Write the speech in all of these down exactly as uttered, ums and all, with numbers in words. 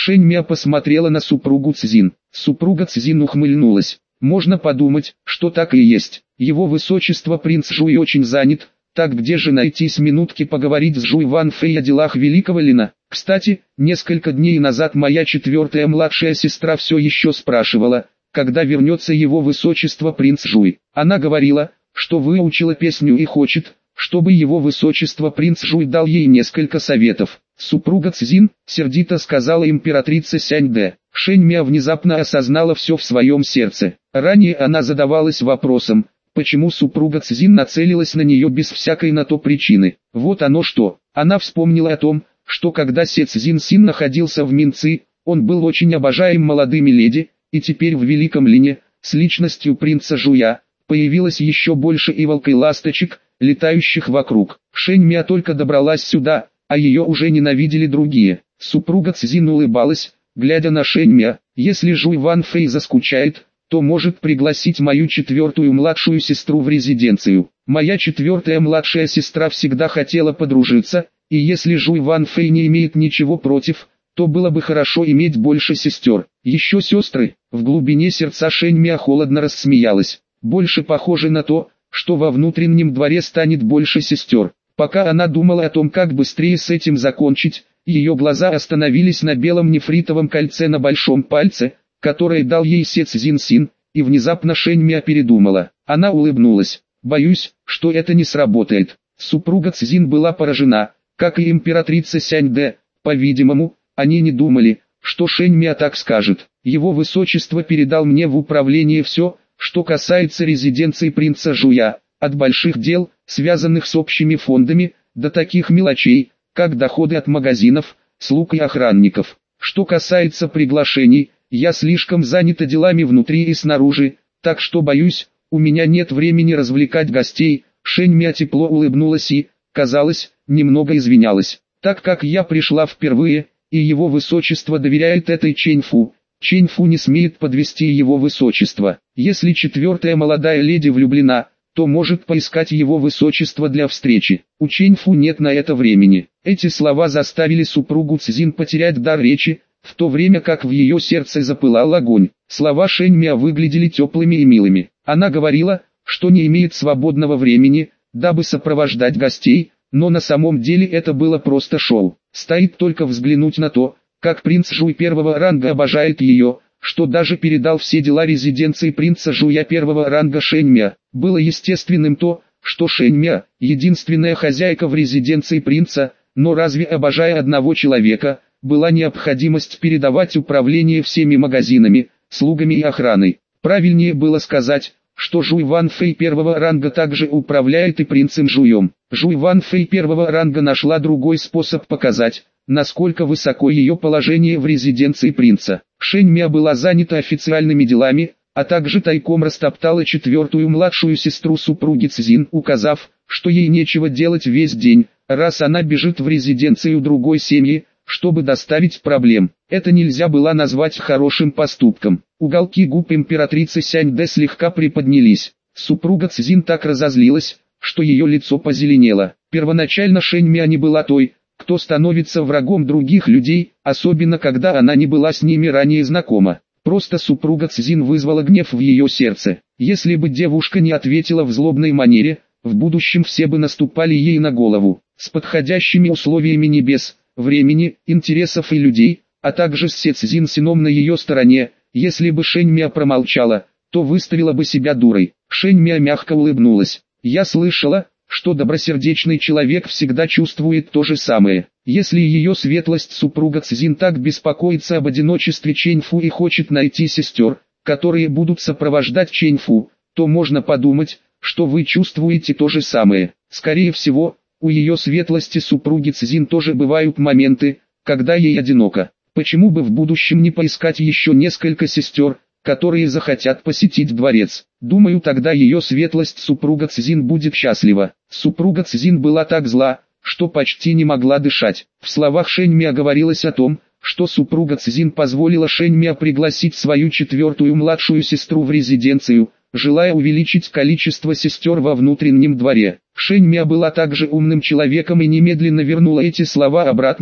Шэньмя посмотрела на супругу Цзин. Супруга Цзин ухмыльнулась. Можно подумать, что так и есть. Его высочество принц Жуй очень занят. Так где же найти с минутки поговорить с Жуй Ванфэй о делах великого Лина? Кстати, несколько дней назад моя четвертая младшая сестра все еще спрашивала, когда вернется его высочество принц Жуй. Она говорила, что выучила песню и хочет, чтобы его высочество принц Жуй дал ей несколько советов. Супруга Цзин, сердито сказала императрица Сяньде. Шэньмя внезапно осознала все в своем сердце. Ранее она задавалась вопросом, почему супруга Цзин нацелилась на нее без всякой на то причины. Вот оно что. Она вспомнила о том, что когда Се Цзин Син находился в Минци, он был очень обожаем молодыми леди, и теперь в Великом Лине, с личностью принца Жуя, появилось еще больше иволк и ласточек, летающих вокруг. Шэньмя только добралась сюда, а ее уже ненавидели другие. Супруга Цзин улыбалась, глядя на Шэньмя. Если Жуй Ванфэй заскучает, то может пригласить мою четвертую младшую сестру в резиденцию. Моя четвертая младшая сестра всегда хотела подружиться, и если Жуй Ванфэй не имеет ничего против, то было бы хорошо иметь больше сестер. Еще сестры. В глубине сердца Шэньмя холодно рассмеялась. Больше похоже на то, что во внутреннем дворе станет больше сестер. Пока она думала о том, как быстрее с этим закончить, ее глаза остановились на белом нефритовом кольце на большом пальце, которое дал ей Се Цзин Син, и внезапно Шэньмя передумала. Она улыбнулась. «Боюсь, что это не сработает». Супруга Цзин была поражена, как и императрица Сяньде. По-видимому, они не думали, что Шэньмя так скажет. Его высочество передал мне в управление все, что касается резиденции принца Жуя, от больших дел, связанных с общими фондами, до таких мелочей, как доходы от магазинов, слуг и охранников. Что касается приглашений, я слишком занята делами внутри и снаружи, так что боюсь, у меня нет времени развлекать гостей. Шэньмя тепло улыбнулась и, казалось, немного извинялась. Так как я пришла впервые, и его высочество доверяет этой Чэньфу, Чэньфу не смеет подвести его высочество. Если четвертая молодая леди влюблена, то может поискать его высочество для встречи. У Чэньфу нет на это времени. Эти слова заставили супругу Цзин потерять дар речи, в то время как в ее сердце запылал огонь. Слова Шэньмя выглядели теплыми и милыми. Она говорила, что не имеет свободного времени, дабы сопровождать гостей, но на самом деле это было просто шоу. Стоит только взглянуть на то, как принц Жуй первого ранга обожает ее, что даже передал все дела резиденции принца Жуя первого ранга Шэньмя. Было естественным то, что Шэньмя, единственная хозяйка в резиденции принца, но разве обожая одного человека, была необходимость передавать управление всеми магазинами, слугами и охраной? Правильнее было сказать, что Жуй Ванфэй первого ранга также управляет и принцем Жуем. Жуй Ванфэй первого ранга нашла другой способ показать, насколько высоко ее положение в резиденции принца. Шэньмя была занята официальными делами, а также тайком растоптала четвертую младшую сестру супруги Цзин, указав, что ей нечего делать весь день, раз она бежит в резиденцию другой семьи, чтобы доставить проблем. Это нельзя было назвать хорошим поступком. Уголки губ императрицы Сяньде слегка приподнялись. Супруга Цзин так разозлилась, что ее лицо позеленело. Первоначально Шэньмя не была той, кто становится врагом других людей, особенно когда она не была с ними ранее знакома. Просто супруга Цзин вызвала гнев в ее сердце. Если бы девушка не ответила в злобной манере, в будущем все бы наступали ей на голову. С подходящими условиями небес, времени, интересов и людей, а также с Се Цзин Сином на ее стороне, если бы Шэньмя промолчала, то выставила бы себя дурой. Шэньмя мягко улыбнулась. «Я слышала, что добросердечный человек всегда чувствует то же самое. Если ее светлость супруга Цзин так беспокоится об одиночестве Чэньфу и хочет найти сестер, которые будут сопровождать Чэньфу, то можно подумать, что вы чувствуете то же самое. Скорее всего, у ее светлости супруги Цзин тоже бывают моменты, когда ей одиноко. Почему бы в будущем не поискать еще несколько сестер, которые захотят посетить дворец? Думаю, тогда ее светлость супруга Цзин будет счастлива». Супруга Цзин была так зла, что почти не могла дышать. В словах Шэньмя говорилось о том, что супруга Цзин позволила Шэньмя пригласить свою четвертую младшую сестру в резиденцию, желая увеличить количество сестер во внутреннем дворе. Шэньмя была также умным человеком и немедленно вернула эти слова обратно,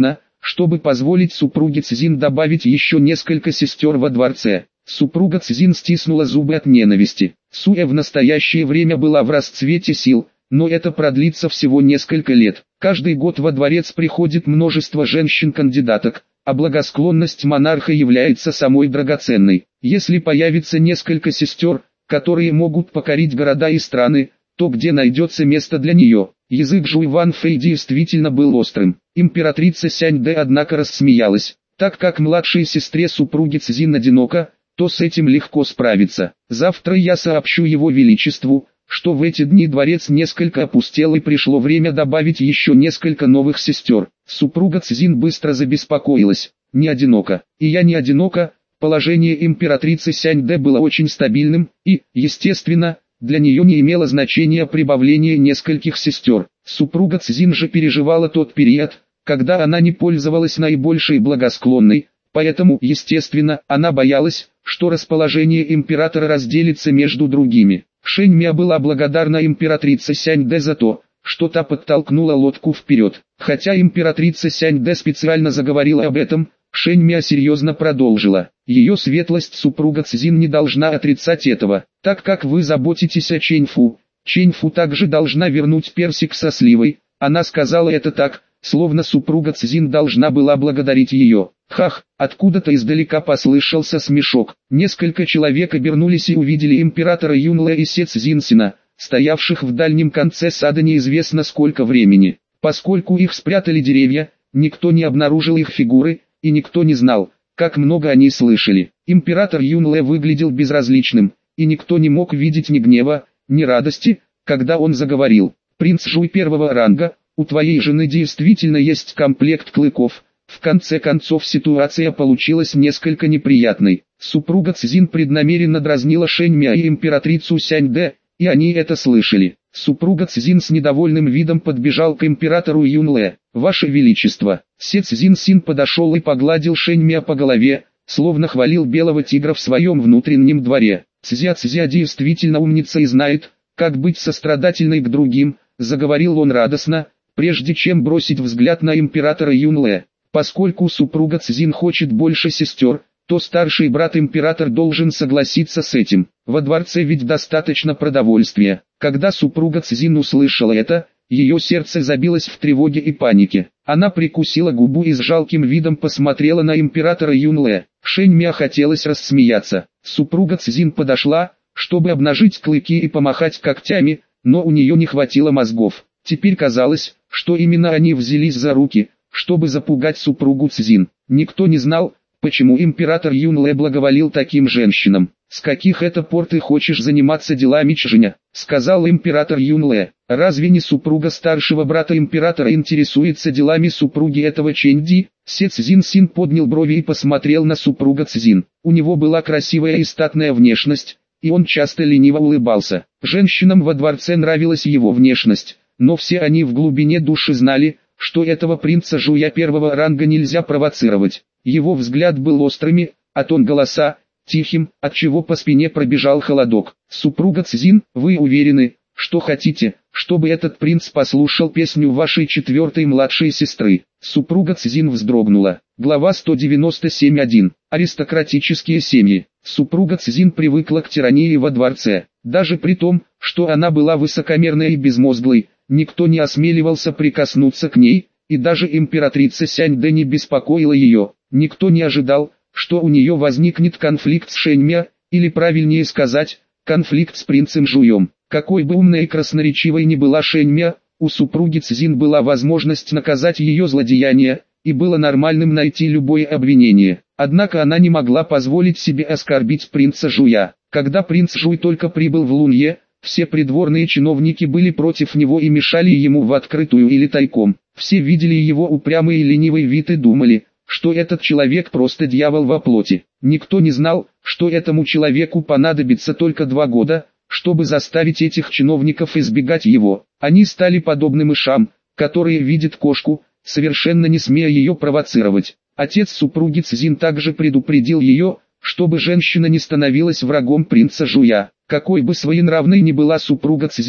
чтобы позволить супруге Цзин добавить еще несколько сестер во дворце. Супруга Цзин стиснула зубы от ненависти. Суэ в настоящее время была в расцвете сил, но это продлится всего несколько лет. Каждый год во дворец приходит множество женщин-кандидаток, а благосклонность монарха является самой драгоценной. Если появится несколько сестер, которые могут покорить города и страны, то где найдется место для нее? Язык Жуй Ванфэй действительно был острым. Императрица Сяньдэ однако рассмеялась. Так как младшей сестре супруги Цзин одиноко, то с этим легко справиться. Завтра я сообщу его величеству, что в эти дни дворец несколько опустел и пришло время добавить еще несколько новых сестер. Супруга Цзин быстро забеспокоилась. Не одиноко. И я не одинока. Положение императрицы Сяньдэ было очень стабильным, и, естественно, для нее не имело значения прибавление нескольких сестер. Супруга Цзин же переживала тот период, когда она не пользовалась наибольшей благосклонной, поэтому, естественно, она боялась, что расположение императора разделится между другими. Шэньмя была благодарна императрице Сяньдэ за то, что та подтолкнула лодку вперед. Хотя императрица Сяньдэ специально заговорила об этом, Шэньмя серьезно продолжила. Ее светлость супруга Цзин не должна отрицать этого. Так как вы заботитесь о Чэньфу, Чэньфу также должна вернуть персик со сливой. Она сказала это так, словно супруга Цзин должна была благодарить ее. Хах, откуда-то издалека послышался смешок. Несколько человек обернулись и увидели императора Юнле и Се Цзинсина, стоявших в дальнем конце сада неизвестно сколько времени. Поскольку их спрятали деревья, никто не обнаружил их фигуры, и никто не знал, как много они слышали. Император Юнле выглядел безразличным, и никто не мог видеть ни гнева, ни радости, когда он заговорил. «Принц Жуй первого ранга, у твоей жены действительно есть комплект клыков». В конце концов ситуация получилась несколько неприятной. Супруга Цзин преднамеренно дразнила Шэньмя и императрицу Сяньдэ, и они это слышали. Супруга Цзин с недовольным видом подбежал к императору Юнле. «Ваше Величество!» Се Цзинсин подошел и погладил Шэньмя по голове, словно хвалил белого тигра в своем внутреннем дворе. «Цзя Цзя действительно умница и знает, как быть сострадательной к другим», заговорил он радостно, прежде чем бросить взгляд на императора Юнле. Поскольку супруга Цзин хочет больше сестер, то старший брат император должен согласиться с этим. Во дворце ведь достаточно продовольствия. Когда супруга Цзин услышала это, ее сердце забилось в тревоге и панике. Она прикусила губу и с жалким видом посмотрела на императора Юнле. Шэньмя хотелось рассмеяться. Супруга Цзин подошла, чтобы обнажить клыки и помахать когтями, но у нее не хватило мозгов. Теперь казалось, что именно они взялись за руки, чтобы запугать супругу Цзин. Никто не знал, почему император Юнле благоволил таким женщинам. «С каких это пор ты хочешь заниматься делами Чжэня?» — сказал император Юнле. «Разве не супруга старшего брата императора интересуется делами супруги этого Чэньди?» Се Цзинсин поднял брови и посмотрел на супруга Цзин. У него была красивая и статная внешность, и он часто лениво улыбался. Женщинам во дворце нравилась его внешность, но все они в глубине души знали, что этого принца Жуя первого ранга нельзя провоцировать. Его взгляд был острыми, а тон голоса тихим, отчего по спине пробежал холодок. «Супруга Цзин, вы уверены, что хотите, чтобы этот принц послушал песню вашей четвертой младшей сестры?» Супруга Цзин вздрогнула. Глава сто девяносто семь точка один. Аристократические семьи. Супруга Цзин привыкла к тирании во дворце. Даже при том, что она была высокомерной и безмозглой, никто не осмеливался прикоснуться к ней, и даже императрица Сяньдэ не беспокоила ее. Никто не ожидал, что у нее возникнет конфликт с Шэньмя, или правильнее сказать, конфликт с принцем Жуем. Какой бы умной и красноречивой ни была Шэньмя, у супруги Цзин была возможность наказать ее злодеяние, и было нормальным найти любое обвинение. Однако она не могла позволить себе оскорбить принца Жуя. Когда принц Жуй только прибыл в Лунье, все придворные чиновники были против него и мешали ему в открытую или тайком. Все видели его упрямый и ленивый вид и думали, что этот человек просто дьявол во плоти. Никто не знал, что этому человеку понадобится только два года, чтобы заставить этих чиновников избегать его. Они стали подобны мышам, которые видят кошку, совершенно не смея ее провоцировать. Отец супруги Цзин также предупредил ее, чтобы женщина не становилась врагом принца Жуя. Какой бы своенравной ни была супруга Цзин,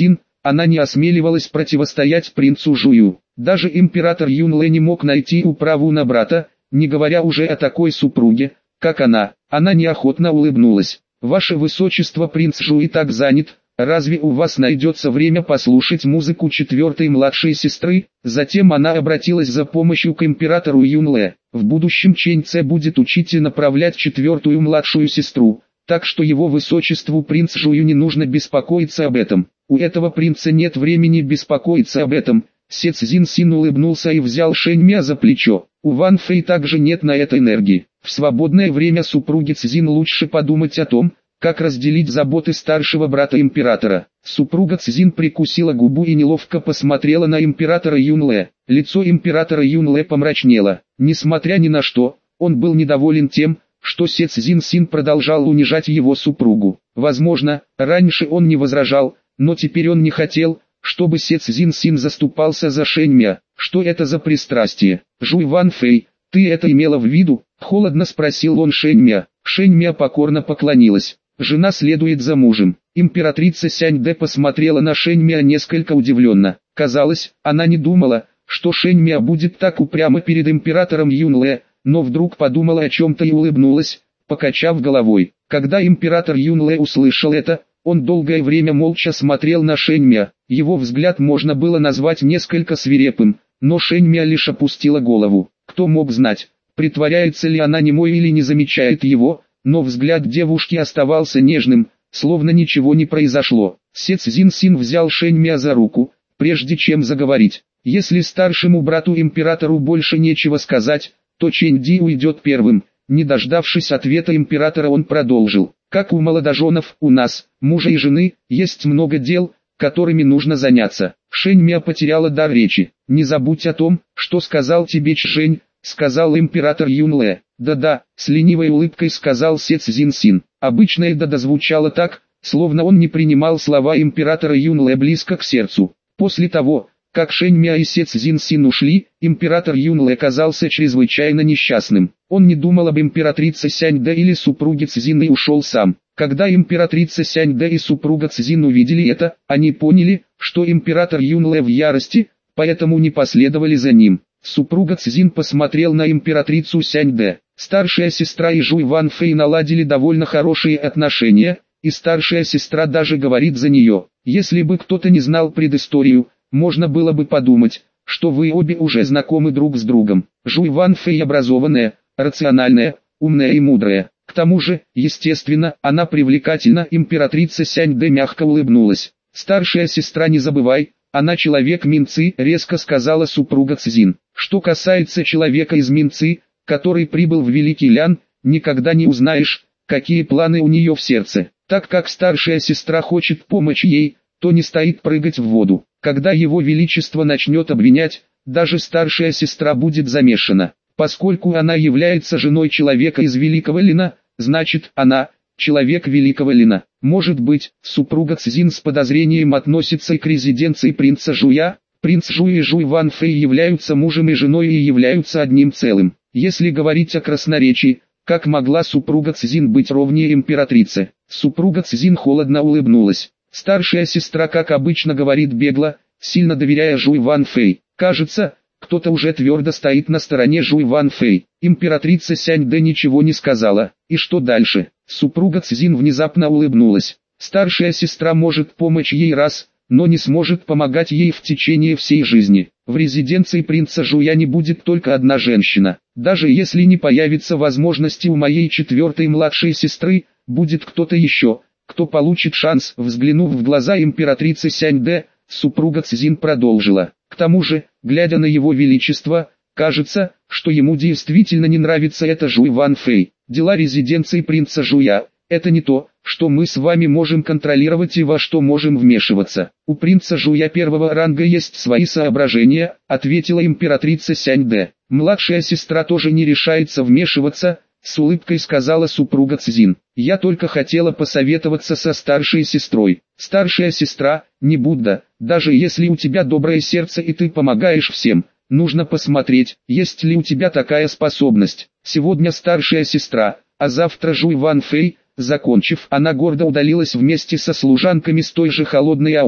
она не осмеливалась противостоять принцу Жую. Даже император Юнле не мог найти управу на брата, не говоря уже о такой супруге, как она. Она неохотно улыбнулась. «Ваше высочество, принц Жуй так занят, разве у вас найдется время послушать музыку четвертой младшей сестры?» Затем она обратилась за помощью к императору Юнле. «В будущем Чэнь Цэ будет учить и направлять четвертую младшую сестру, так что его высочеству принц Жую не нужно беспокоиться об этом. У этого принца нет времени беспокоиться об этом». Се Цзин Син улыбнулся и взял Шэньмя за плечо. «У Ван Фэй также нет на это энергии. В свободное время супруге Цзин лучше подумать о том, как разделить заботы старшего брата императора». Супруга Цзин прикусила губу и неловко посмотрела на императора Юнле. Лицо императора Юнле помрачнело. Несмотря ни на что, он был недоволен тем, что Се Цзин Син продолжал унижать его супругу. Возможно, раньше он не возражал, но теперь он не хотел, чтобы Се Цзин Син заступался за Шэньмя. «Что это за пристрастие? Жуй Ван Фэй, ты это имела в виду?» — холодно спросил он Шэньмя. Шэньмя покорно поклонилась. «Жена следует за мужем». Императрица Сяньдэ посмотрела на Шэньмя несколько удивленно. Казалось, она не думала, что Шэньмя будет так упрямо перед императором Юнле, но вдруг подумала о чем-то и улыбнулась, покачав головой. Когда император Юнле услышал это, он долгое время молча смотрел на Шэньмя. Его взгляд можно было назвать несколько свирепым, но Шэньмя лишь опустила голову. Кто мог знать, притворяется ли она немой или не замечает его, но взгляд девушки оставался нежным, словно ничего не произошло. Се Цзин Син взял Шэньмя за руку, прежде чем заговорить. Если старшему брату императору больше нечего сказать, то Чэнь Ди уйдет первым. Не дождавшись ответа императора, он продолжил. «Как у молодоженов, у нас, мужа и жены, есть много дел, которыми нужно заняться». Шэньмя потеряла дар речи. «Не забудь о том, что сказал тебе Чжэнь», — сказал император Юнле. «Да-да», — с ленивой улыбкой сказал Се Цзин Син. Обычно это дозвучало так, словно он не принимал слова императора Юнле близко к сердцу. После того, как Шэньмя и Се Цзин Син ушли, император Юнле казался чрезвычайно несчастным. Он не думал об императрице Сяньдэ или супруге Цзин и ушел сам. Когда императрица Сяньдэ и супруга Цзин увидели это, они поняли, что император Юнле в ярости, поэтому не последовали за ним. Супруга Цзин посмотрел на императрицу Сяньдэ. Старшая сестра и Жуй Ван Фэй наладили довольно хорошие отношения, и старшая сестра даже говорит за нее. Если бы кто-то не знал предысторию, можно было бы подумать, что вы обе уже знакомы друг с другом. Жуй Ван Фэй образованная, рациональная, умная и мудрая. К тому же, естественно, она привлекательна. Императрица Сяньдэ мягко улыбнулась. «Старшая сестра, не забывай, она человек Минцы», — резко сказала супруга Цзин. «Что касается человека из Минцы, который прибыл в Великий Лян, никогда не узнаешь, какие планы у нее в сердце. Так как старшая сестра хочет помочь ей, то не стоит прыгать в воду. Когда его величество начнет обвинять, даже старшая сестра будет замешана. Поскольку она является женой человека из Великого Лина, значит, она – человек Великого Лина. Может быть, супруга Цзин с подозрением относится и к резиденции принца Жуя. Принц Жуй и Жуй Ван Фэй являются мужем и женой и являются одним целым. Если говорить о красноречии, как могла супруга Цзин быть ровнее императрице? Супруга Цзин холодно улыбнулась. Старшая сестра, как обычно, говорит бегло, сильно доверяя Жуй Ван Фэй. Кажется, кто-то уже твердо стоит на стороне Жуй Ван Фэй. Императрица Сяньдэ ничего не сказала. И что дальше? Супруга Цзин внезапно улыбнулась. Старшая сестра может помочь ей раз, но не сможет помогать ей в течение всей жизни. В резиденции принца Жуя не будет только одна женщина. Даже если не появится возможности у моей четвертой младшей сестры, будет кто-то еще, кто получит шанс. Взглянув в глаза императрицы Сяньдэ, супруга Цзин продолжила. К тому же, глядя на его величество, кажется, что ему действительно не нравится эта Жуй Ван Фэй. Дела резиденции принца Жуя – это не то, что мы с вами можем контролировать и во что можем вмешиваться. У принца Жуя первого ранга есть свои соображения, ответила императрица Сяньдэ. Младшая сестра тоже не решается вмешиваться, с улыбкой сказала супруга Цзин. Я только хотела посоветоваться со старшей сестрой. Старшая сестра, не Будда, даже если у тебя доброе сердце и ты помогаешь всем, нужно посмотреть, есть ли у тебя такая способность. Сегодня старшая сестра, а завтра Жуй Ван Фэй. Закончив, она гордо удалилась вместе со служанками с той же холодной аурой,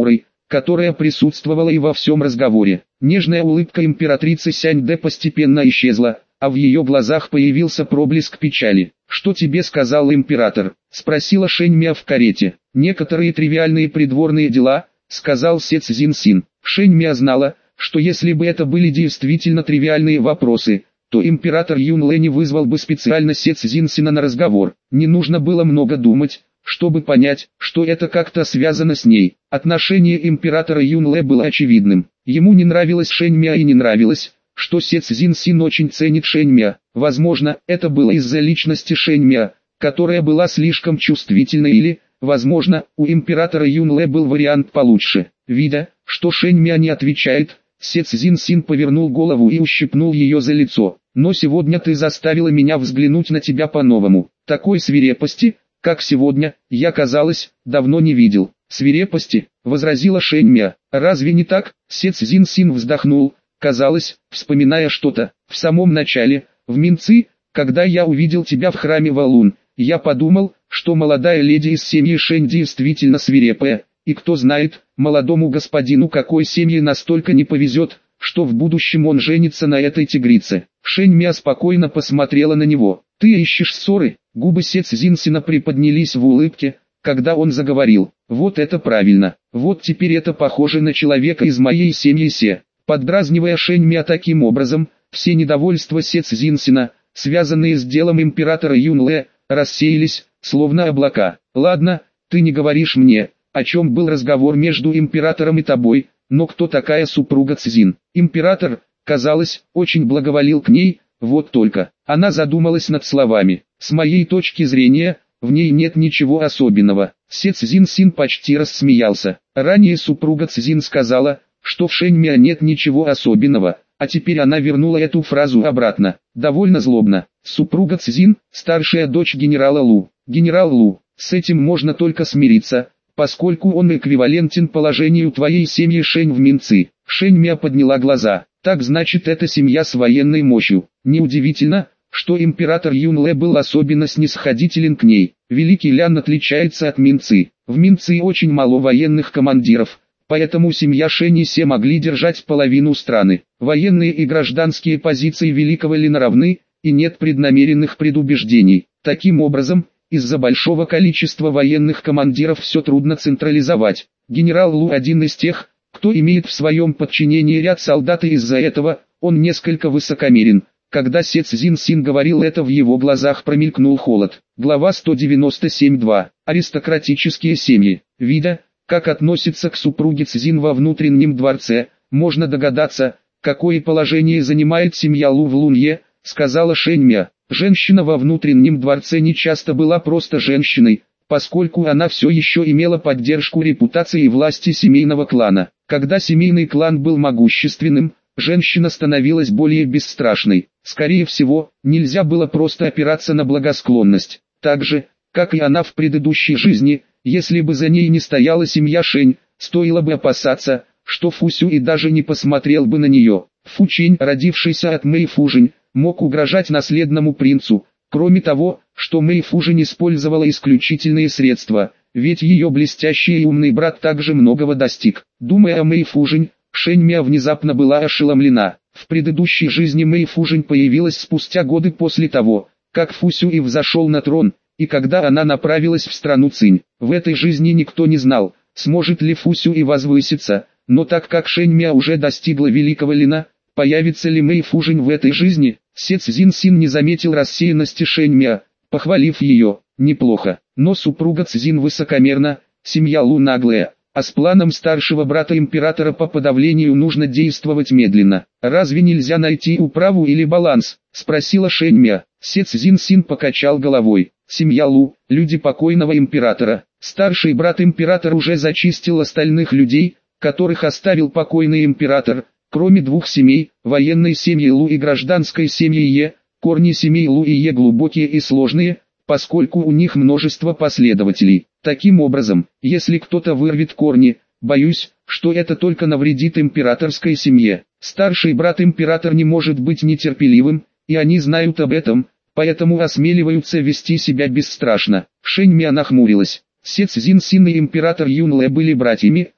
которая присутствовала и во всем разговоре. Нежная улыбка императрицы Сяньде постепенно исчезла, а в ее глазах появился проблеск печали. «Что тебе сказал император?» – спросила Шэньмя в карете. «Некоторые тривиальные придворные дела», – сказал Се Цзиньсин. Шэньмя знала, что если бы это были действительно тривиальные вопросы, то император Юнлэ не вызвал бы специально Се Цзиньсина на разговор. Не нужно было много думать, чтобы понять, что это как-то связано с ней. Отношение императора Юнлэ было очевидным. Ему не нравилась Шэньмя и не нравилось, что Се Цзиньсин очень ценит Шэньмя. Возможно, это было из-за личности Шэньмя, которая была слишком чувствительной, или, возможно, у императора Юнлэ был вариант получше. Видя, что Шэньмя не отвечает, Се Цзиньсин повернул голову и ущипнул ее за лицо. «Но сегодня ты заставила меня взглянуть на тебя по-новому. Такой свирепости, как сегодня, я, казалось, давно не видел». «Свирепости?» — возразила Шэньмя. «Разве не так?» Се Цзиньсин вздохнул, казалось, вспоминая что-то. «В самом начале, в Минци, когда я увидел тебя в храме Валун, я подумал, что молодая леди из семьи Шэнь действительно свирепая, и кто знает, молодому господину какой семьи настолько не повезет, что в будущем он женится на этой тигрице». Шэньмя спокойно посмотрела на него. «Ты ищешь ссоры?» Губы Се Цзиньсина приподнялись в улыбке, когда он заговорил. «Вот это правильно. Вот теперь это похоже на человека из моей семьи Се». Поддразнивая Шэньмя таким образом, все недовольства Се Цзиньсина, связанные с делом императора Юнлэ, рассеялись, словно облака. «Ладно, ты не говоришь мне, о чем был разговор между императором и тобой, но кто такая супруга Цзин?» Император, казалось, очень благоволил к ней, вот только. Она задумалась над словами. «С моей точки зрения, в ней нет ничего особенного». Се Цзиньсин почти рассмеялся. Ранее супруга Цзин сказала, что в Шэньмя нет ничего особенного, а теперь она вернула эту фразу обратно. Довольно злобно. Супруга Цзин, старшая дочь генерала Лу. Генерал Лу, с этим можно только смириться, поскольку он эквивалентен положению твоей семьи Шэнь в Минци. Шэньмя подняла глаза. Так значит, это семья с военной мощью. Неудивительно, что император Юнлэ был особенно снисходителен к ней. Великий Лян отличается от Минци. В Минци очень мало военных командиров, поэтому семья Шэнь и Се могли держать половину страны. Военные и гражданские позиции Великого Ляна равны, и нет преднамеренных предубеждений. Таким образом, из-за большого количества военных командиров все трудно централизовать. Генерал Лу один из тех, кто имеет в своем подчинении ряд солдат, и из-за этого он несколько высокомерен. Когда Се Цзиньсин говорил это, в его глазах промелькнул холод. Глава сто девяносто семь два. Аристократические семьи. Видя, как относится к супруге Цзин во внутреннем дворце, можно догадаться, какое положение занимает семья Лу в Лунье, сказала Шэньмя. Женщина во внутреннем дворце не часто была просто женщиной, поскольку она все еще имела поддержку репутации и власти семейного клана. Когда семейный клан был могущественным, женщина становилась более бесстрашной. Скорее всего, нельзя было просто опираться на благосклонность. Так же, как и она в предыдущей жизни, если бы за ней не стояла семья Шэнь, стоило бы опасаться, что Фу Сюй даже не посмотрел бы на нее. Фу Чэнь, родившийся от Мэй Фужень, мог угрожать наследному принцу. Кроме того, что Мэй Фужень использовала исключительные средства, ведь ее блестящий и умный брат также многого достиг. Думая о Мэй Фужень, Шэньмя внезапно была ошеломлена. В предыдущей жизни Мэй Фужень появилась спустя годы после того, как Фу Сюй взошел на трон, и когда она направилась в страну Цинь. В этой жизни никто не знал, сможет ли Фу Сюй возвыситься, но так как Шэньмя уже достигла Великого Ляна, появится ли Мэй Фужень в этой жизни? Се Цзиньсин не заметил рассеянности Шэньмя, похвалив ее. Неплохо, но супруга Цзин высокомерна, семья Лу наглая, а с планом старшего брата императора по подавлению нужно действовать медленно. Разве нельзя найти управу или баланс? Спросила Шэньмя. Се Цзиньсин покачал головой. Семья Лу, люди покойного императора. Старший брат императора уже зачистил остальных людей, которых оставил покойный император. Кроме двух семей, военной семьи Лу и гражданской семьи Е, корни семей Лу и Е глубокие и сложные, поскольку у них множество последователей. Таким образом, если кто-то вырвет корни, боюсь, что это только навредит императорской семье. Старший брат император не может быть нетерпеливым, и они знают об этом, поэтому осмеливаются вести себя бесстрашно. Шэньмя нахмурилась. Се Цзиньсин и император Юнлэ были братьями,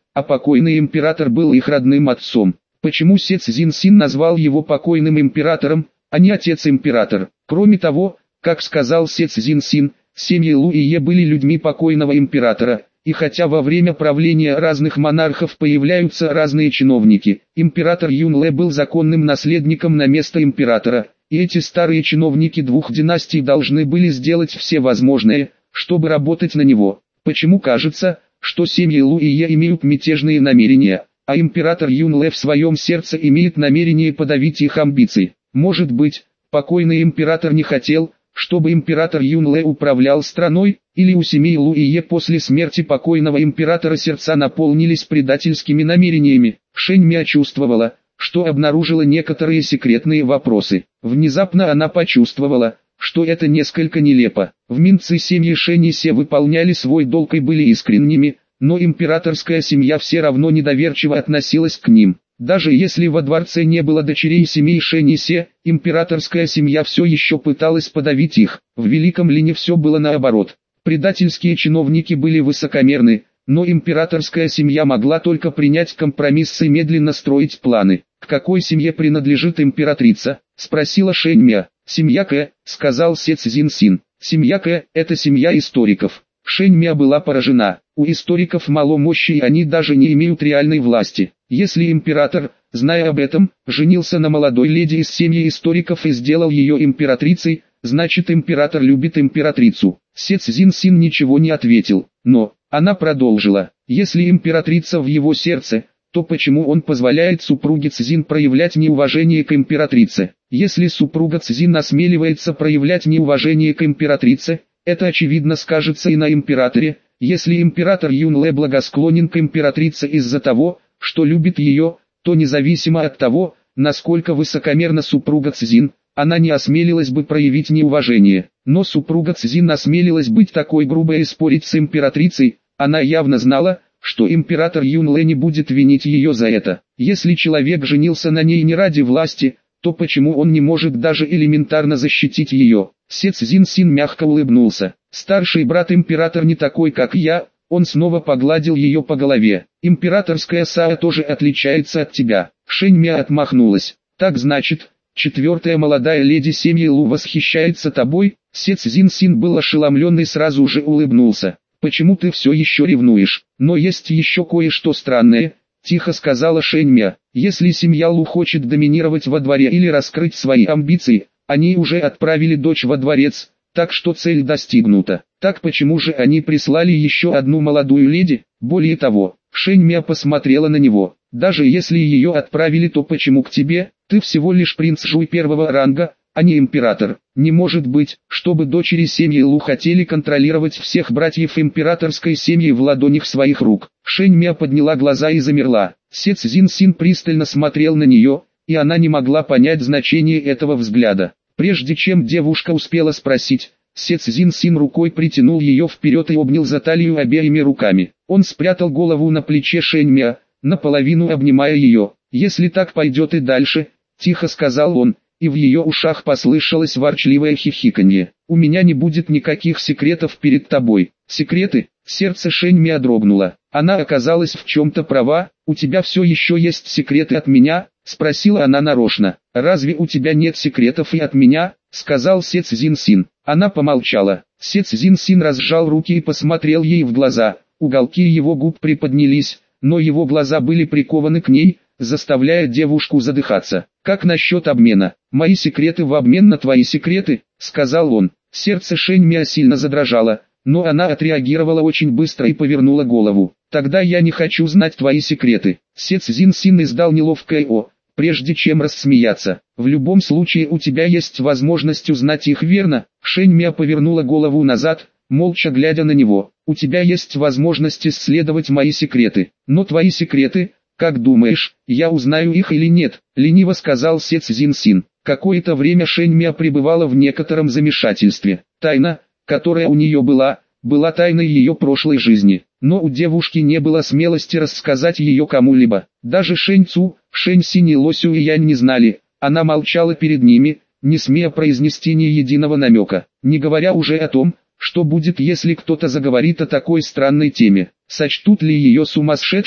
а покойный император был их родным отцом. Почему Се Цзиньсин назвал его покойным императором, а не отец-император? Кроме того, как сказал Се Цзиньсин, семьи Лу и Е были людьми покойного императора, и хотя во время правления разных монархов появляются разные чиновники, император Юнле был законным наследником на место императора, и эти старые чиновники двух династий должны были сделать все возможное, чтобы работать на него. Почему кажется, что семьи Лу и Е имеют мятежные намерения, а император Юнле в своем сердце имеет намерение подавить их амбиции? Может быть, покойный император не хотел, чтобы император Юнле управлял страной, или у семьи Лу и Е после смерти покойного императора сердца наполнились предательскими намерениями. Шэнь Мя чувствовала, что обнаружила некоторые секретные вопросы. Внезапно она почувствовала, что это несколько нелепо. В Минцы семьи Шэнь и Се выполняли свой долг и были искренними, но императорская семья все равно недоверчиво относилась к ним. Даже если во дворце не было дочерей семей Шэнь и Се, императорская семья все еще пыталась подавить их. В Великом Лине все было наоборот. Предательские чиновники были высокомерны, но императорская семья могла только принять компромисс и медленно строить планы. «К какой семье принадлежит императрица?» – спросила Шэнь Мя. «Семья Кэ», – сказал Се Цзиньсин. «Семья Кэ – это семья историков». Шэнь Мя была поражена. У историков мало мощи и они даже не имеют реальной власти. Если император, зная об этом, женился на молодой леди из семьи историков и сделал ее императрицей, значит император любит императрицу. Се Цзиньсин ничего не ответил, но она продолжила. Если императрица в его сердце, то почему он позволяет супруге Цзин проявлять неуважение к императрице? Если супруга Цзин осмеливается проявлять неуважение к императрице, это очевидно скажется и на императоре. Если император Юнле благосклонен к императрице из-за того, что любит ее, то независимо от того, насколько высокомерна супруга Цзин, она не осмелилась бы проявить неуважение. Но супруга Цзин осмелилась быть такой грубой и спорить с императрицей, она явно знала, что император Юнле не будет винить ее за это. Если человек женился на ней не ради власти, то почему он не может даже элементарно защитить ее? Се Цзиньсин мягко улыбнулся. Старший брат император не такой как я. Он снова погладил ее по голове. Императорская саа тоже отличается от тебя. Шэнь Мя отмахнулась. Так значит, четвертая молодая леди семьи Лу восхищается тобой? Се Цзиньсин был ошеломлен и сразу же улыбнулся. Почему ты все еще ревнуешь? Но есть еще кое-что странное, тихо сказала Шэнь Мя. Если семья Лу хочет доминировать во дворе или раскрыть свои амбиции, они уже отправили дочь во дворец, так что цель достигнута. Так почему же они прислали еще одну молодую леди? Более того, Шэнь Мя посмотрела на него. Даже если ее отправили, то почему к тебе? Ты всего лишь принц Жуй первого ранга, а не император. Не может быть, чтобы дочери семьи Лу хотели контролировать всех братьев императорской семьи в ладонях своих рук. Шэнь Мя подняла глаза и замерла. Се Цзиньсин пристально смотрел на нее, и она не могла понять значение этого взгляда. Прежде чем девушка успела спросить, Се Цзиньсин рукой притянул ее вперед и обнял за талию обеими руками. Он спрятал голову на плече Шэнь Мя, наполовину обнимая ее. «Если так пойдет и дальше», – тихо сказал он, и в ее ушах послышалось ворчливое хихиканье. «У меня не будет никаких секретов перед тобой». «Секреты?» Сердце Шэнь Мя дрогнуло. Она оказалась в чем-то права. «У тебя все еще есть секреты от меня?» – спросила она нарочно. «Разве у тебя нет секретов и от меня?» – сказал Се Цзиньсин. Она помолчала. Се Цзиньсин разжал руки и посмотрел ей в глаза. Уголки его губ приподнялись, но его глаза были прикованы к ней, заставляя девушку задыхаться. «Как насчет обмена? Мои секреты в обмен на твои секреты?» – сказал он. Сердце Шэнь Мя сильно задрожало, но она отреагировала очень быстро и повернула голову. «Тогда я не хочу знать твои секреты». Се Цзиньсин издал неловкое «о», прежде чем рассмеяться. «В любом случае у тебя есть возможность узнать их, верно?» Шэнь Мя повернула голову назад, молча глядя на него. «У тебя есть возможность исследовать мои секреты. Но твои секреты, как думаешь, я узнаю их или нет?» — лениво сказал Се Цзиньсин. Какое-то время Шэнь Мя пребывала в некотором замешательстве. Тайна, которая у нее была, была тайной ее прошлой жизни. Но у девушки не было смелости рассказать ее кому-либо. Даже Шэнь Цу, Шэнь Синь и Ло Сюэянь не знали. Она молчала перед ними, не смея произнести ни единого намека, не говоря уже о том, что будет, если кто-то заговорит о такой странной теме. Сочтут ли ее сумасшедшей?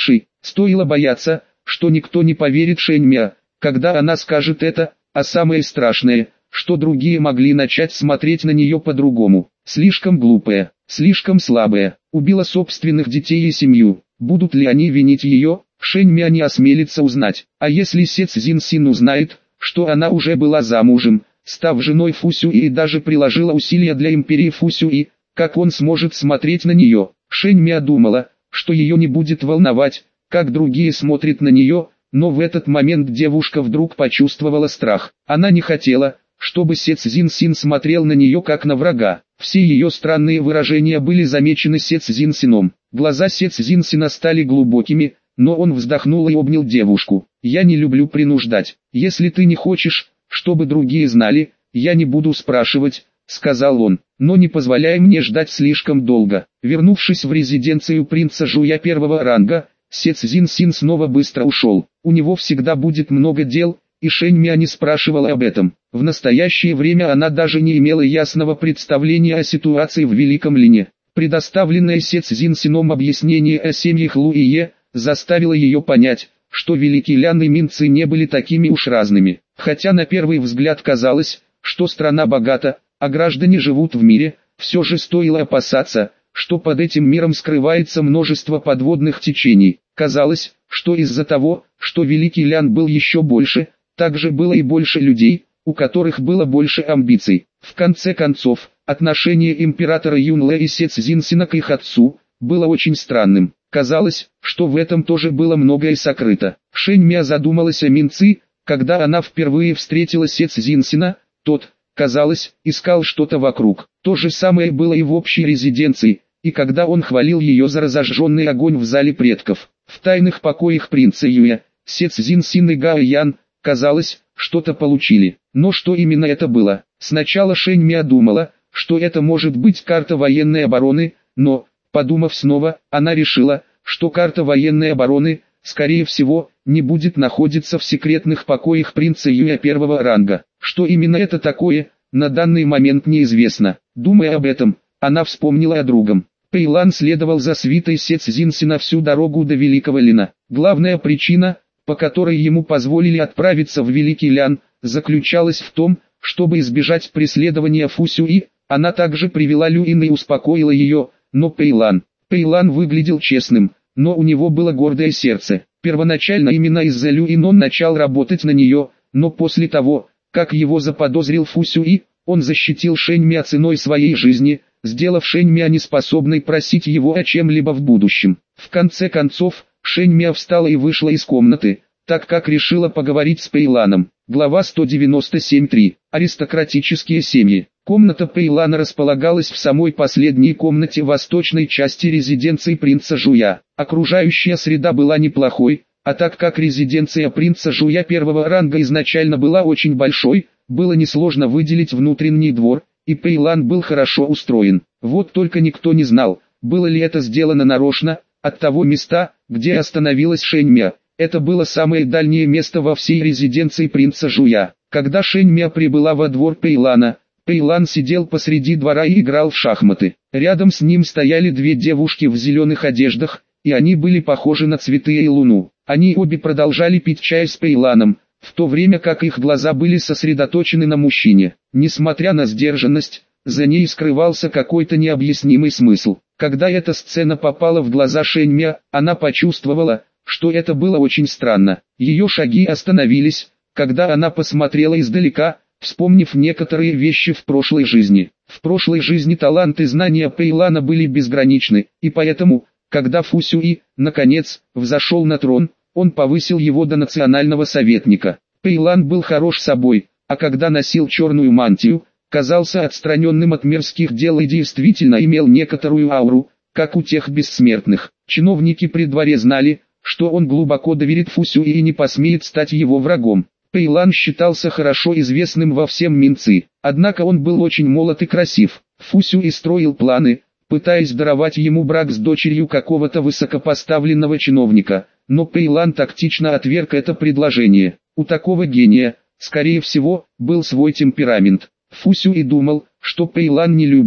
Стоило бояться, что никто не поверит Шэньмя, когда она скажет это, а самое страшное, что другие могли начать смотреть на нее по-другому. Слишком глупая, слишком слабая, убила собственных детей и семью. Будут ли они винить ее? Шэньмя не осмелится узнать. А если Се Цзиньсин узнает, что она уже была замужем, став женой Фусюи и даже приложила усилия для империи Фусюи, как он сможет смотреть на нее? Шэньмя думала, что ее не будет волновать, как другие смотрят на нее, но в этот момент девушка вдруг почувствовала страх. Она не хотела, чтобы Се Цзиньсин смотрел на нее как на врага. Все ее странные выражения были замечены Се Цзиньсином. Глаза Се Цзиньсина стали глубокими, но он вздохнул и обнял девушку. «Я не люблю принуждать. Если ты не хочешь, чтобы другие знали, я не буду спрашивать», — сказал он. «Но не позволяй мне ждать слишком долго». Вернувшись в резиденцию принца Жуя первого ранга, Се Цзиньсин снова быстро ушел. У него всегда будет много дел, и Шэньмя не спрашивала об этом. В настоящее время она даже не имела ясного представления о ситуации в Великом Лине. Предоставленное Се Цзиньсином объяснение о семьях Лу и Е заставило ее понять, что Великий Лян и Минцы не были такими уж разными. Хотя на первый взгляд казалось, что страна богата, а граждане живут в мире, все же стоило опасаться, что под этим миром скрывается множество подводных течений. Казалось, что из-за того, что Великий Лян был еще больше, также было и больше людей, у которых было больше амбиций. В конце концов, отношение императора Юнле и Се Цзиньсина к их отцу было очень странным. Казалось, что в этом тоже было многое сокрыто. Шэньмя задумалась о Минцы, когда она впервые встретила Се Цзиньсина. Тот, казалось, искал что-то вокруг. То же самое было и в общей резиденции, и когда он хвалил ее за разожженный огонь в зале предков. В тайных покоях принца Юя, Се Цзиньсин и Гао Ян, казалось, что-то получили. Но что именно это было? Сначала Шэньмя думала, что это может быть карта военной обороны, но, подумав снова, она решила, что карта военной обороны, скорее всего, не будет находиться в секретных покоях принца Юя первого ранга. Что именно это такое, на данный момент неизвестно. Думая об этом, она вспомнила о другом. Пэйлан следовал за свитой Се Цзиньсина всю дорогу до Великого Лина. Главная причина, по которой ему позволили отправиться в Великий Лян, заключалась в том, чтобы избежать преследования Фусюи. Она также привела Люин и успокоила ее, но Пэйлан... Пэйлан выглядел честным, но у него было гордое сердце. Первоначально именно из-за Люин он начал работать на нее, но после того, как его заподозрил Фусюи, он защитил Шэньмя ценой своей жизни, сделав Шэньмя неспособной просить его о чем-либо в будущем. В конце концов, Шэньмя встала и вышла из комнаты, так как решила поговорить с Пэйланом. Глава сто девяносто семь точка три. Аристократические семьи. Комната Пэйлана располагалась в самой последней комнате восточной части резиденции принца Жуя. Окружающая среда была неплохой, а так как резиденция принца Жуя первого ранга изначально была очень большой, было несложно выделить внутренний двор, и Пэйлан был хорошо устроен. Вот только никто не знал, было ли это сделано нарочно. От того места, где остановилась Шэньмя, это было самое дальнее место во всей резиденции принца Жуя. Когда Шэньмя прибыла во двор Пэйлана, Пэйлан сидел посреди двора и играл в шахматы. Рядом с ним стояли две девушки в зеленых одеждах, и они были похожи на цветы и луну. Они обе продолжали пить чай с Пэйланом, в то время как их глаза были сосредоточены на мужчине. Несмотря на сдержанность, за ней скрывался какой-то необъяснимый смысл. Когда эта сцена попала в глаза Шэньмя, она почувствовала, что это было очень странно. Ее шаги остановились, когда она посмотрела издалека, вспомнив некоторые вещи в прошлой жизни. В прошлой жизни талант и знания Пэйлана были безграничны, и поэтому, когда Фусюи, наконец, взошел на трон, он повысил его до национального советника. Пэйлан был хорош собой, а когда носил черную мантию, казался отстраненным от мирских дел и действительно имел некоторую ауру, как у тех бессмертных. Чиновники при дворе знали, что он глубоко доверит Фусюи и не посмеет стать его врагом. Пэйлан считался хорошо известным во всем Минцы, однако он был очень молод и красив. Фусюи строил планы, пытаясь даровать ему брак с дочерью какого-то высокопоставленного чиновника, но Пэйлан тактично отверг это предложение. У такого гения, скорее всего, был свой темперамент. Фусюи думал, что Пэйлан не любит,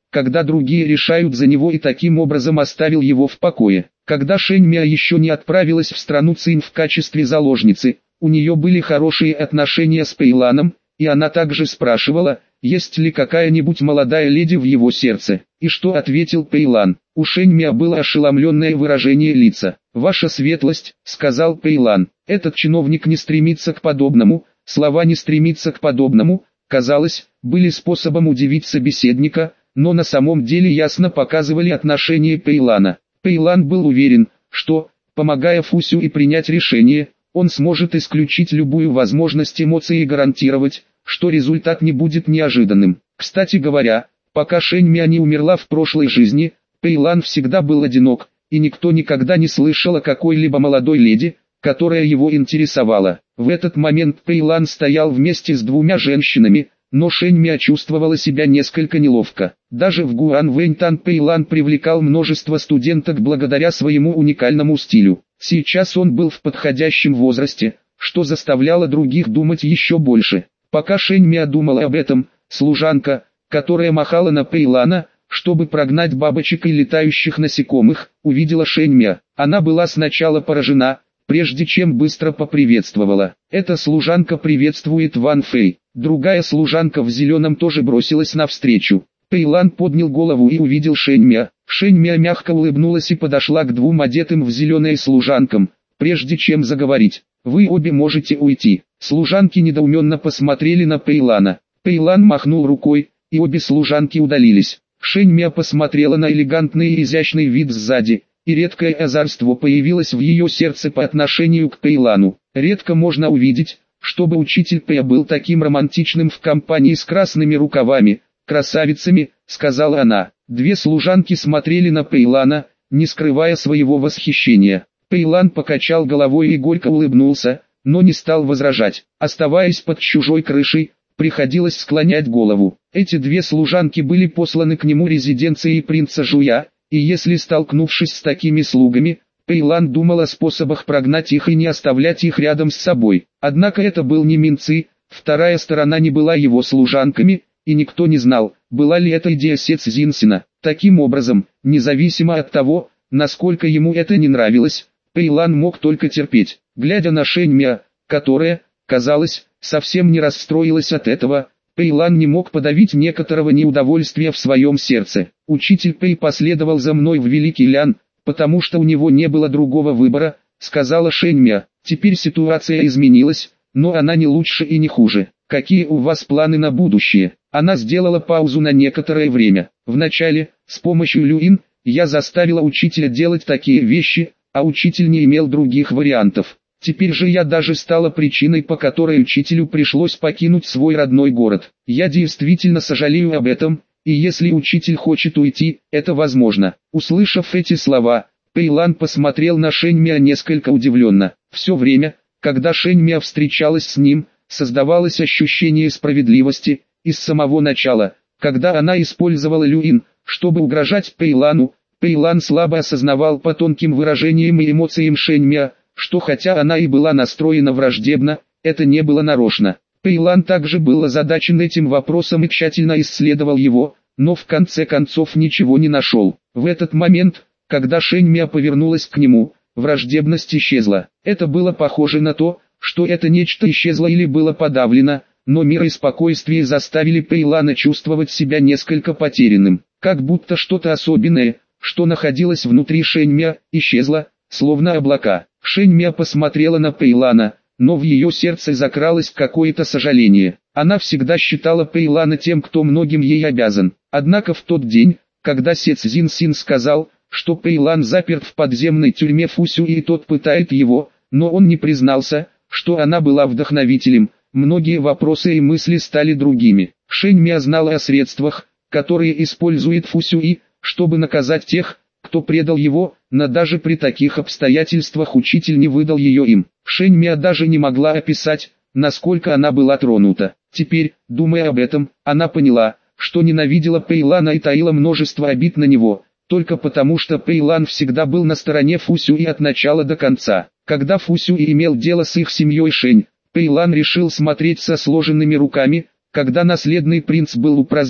когда другие решают за него, и таким образом оставил его в покое. Когда Шэньмя еще не отправилась в страну Цин в качестве заложницы, у нее были хорошие отношения с Пэйланом, и она также спрашивала, есть ли какая-нибудь молодая леди в его сердце. И что ответил Пэйлан? У Шэньмя было ошеломленное выражение лица. «Ваша светлость», — сказал Пэйлан, — «этот чиновник не стремится к подобному». Слова «не стремится к подобному», казалось, были способом удивить собеседника, но на самом деле ясно показывали отношение Пэйлана. Пэйлан был уверен, что, помогая Фусю и принять решение, он сможет исключить любую возможность эмоций и гарантировать, что результат не будет неожиданным. Кстати говоря, пока Шэньмя не умерла в прошлой жизни, Пэйлан всегда был одинок, и никто никогда не слышал о какой-либо молодой леди, которая его интересовала. В этот момент Пэйлан стоял вместе с двумя женщинами, но Шэньмя чувствовала себя несколько неловко. Даже в Гуанвэньтан Пэйлан привлекал множество студенток благодаря своему уникальному стилю. Сейчас он был в подходящем возрасте, что заставляло других думать еще больше. Пока Шэньмя думала об этом, служанка, которая махала на Пэйлана, чтобы прогнать бабочек и летающих насекомых, увидела Шэньмя. Она была сначала поражена, прежде чем быстро поприветствовала. «Эта служанка приветствует Ван Фэй». Другая служанка в зеленом тоже бросилась навстречу. Пэйлан поднял голову и увидел Шэньмя. Шэньмя мягко улыбнулась и подошла к двум одетым в зеленые служанкам, прежде чем заговорить. «Вы обе можете уйти». Служанки недоуменно посмотрели на Пэйлана. Пэйлан махнул рукой, и обе служанки удалились. Шэньмя посмотрела на элегантный и изящный вид сзади, и редкое озорство появилось в ее сердце по отношению к Пэйлану. Редко можно увидеть, чтобы учитель Пэ был таким романтичным в компании с красными рукавами, красавицами, сказала она. Две служанки смотрели на Пэйлана, не скрывая своего восхищения. Пэйлан покачал головой и горько улыбнулся, но не стал возражать. Оставаясь под чужой крышей, приходилось склонять голову. Эти две служанки были посланы к нему резиденцией принца Жуя, и если, столкнувшись с такими слугами, Пэйлан думал о способах прогнать их и не оставлять их рядом с собой. Однако это был не Минцы, вторая сторона не была его служанками, и никто не знал, была ли это идея Сец Зинсина. Таким образом, независимо от того, насколько ему это не нравилось, Пэйлан мог только терпеть. Глядя на Шэньмя, которая, казалось, совсем не расстроилась от этого, Пэйлан не мог подавить некоторого неудовольствия в своем сердце. «Учитель Пэй последовал за мной в Великий Лян, потому что у него не было другого выбора», — сказала Шэньмя. «Теперь ситуация изменилась, но она не лучше и не хуже. Какие у вас планы на будущее?» Она сделала паузу на некоторое время. «Вначале, с помощью Люин, я заставила учителя делать такие вещи, а учитель не имел других вариантов. Теперь же я даже стала причиной, по которой учителю пришлось покинуть свой родной город. Я действительно сожалею об этом, и если учитель хочет уйти, это возможно». Услышав эти слова, Пэйлан посмотрел на Шэньмя несколько удивленно. Все время, когда Шэньмя встречалась с ним, создавалось ощущение справедливости, и с самого начала, когда она использовала Люин, чтобы угрожать Пэйлану, Пэйлан слабо осознавал по тонким выражениям и эмоциям Шэньмя, что хотя она и была настроена враждебно, это не было нарочно. Пэйлан также был озадачен этим вопросом и тщательно исследовал его, но в конце концов ничего не нашел. В этот момент, когда Шэньмя повернулась к нему, враждебность исчезла. Это было похоже на то, что это нечто исчезло или было подавлено, но мир и спокойствие заставили Пэйлана чувствовать себя несколько потерянным. Как будто что-то особенное, что находилось внутри Шэньмя, исчезло, словно облака. Шэньмя посмотрела на Пэйлана, но в ее сердце закралось какое-то сожаление. Она всегда считала Пэйлана тем, кто многим ей обязан. Однако в тот день, когда Сец Зинсин сказал, что Пэйлан заперт в подземной тюрьме Фусю и тот пытает его, но он не признался, что она была вдохновителем, многие вопросы и мысли стали другими. Шэньмя знала о средствах, которые использует Фусюи, чтобы наказать тех, кто предал его, но даже при таких обстоятельствах учитель не выдал ее им. Шэньмя даже не могла описать, насколько она была тронута. Теперь, думая об этом, она поняла, что ненавидела Пэйлана и таила множество обид на него, только потому что Пэйлан всегда был на стороне Фусюи от начала до конца. Когда Фусюи имел дело с их семьей Шэнь, Пэйлан решил смотреть со сложенными руками. Когда наследный принц был упразднен,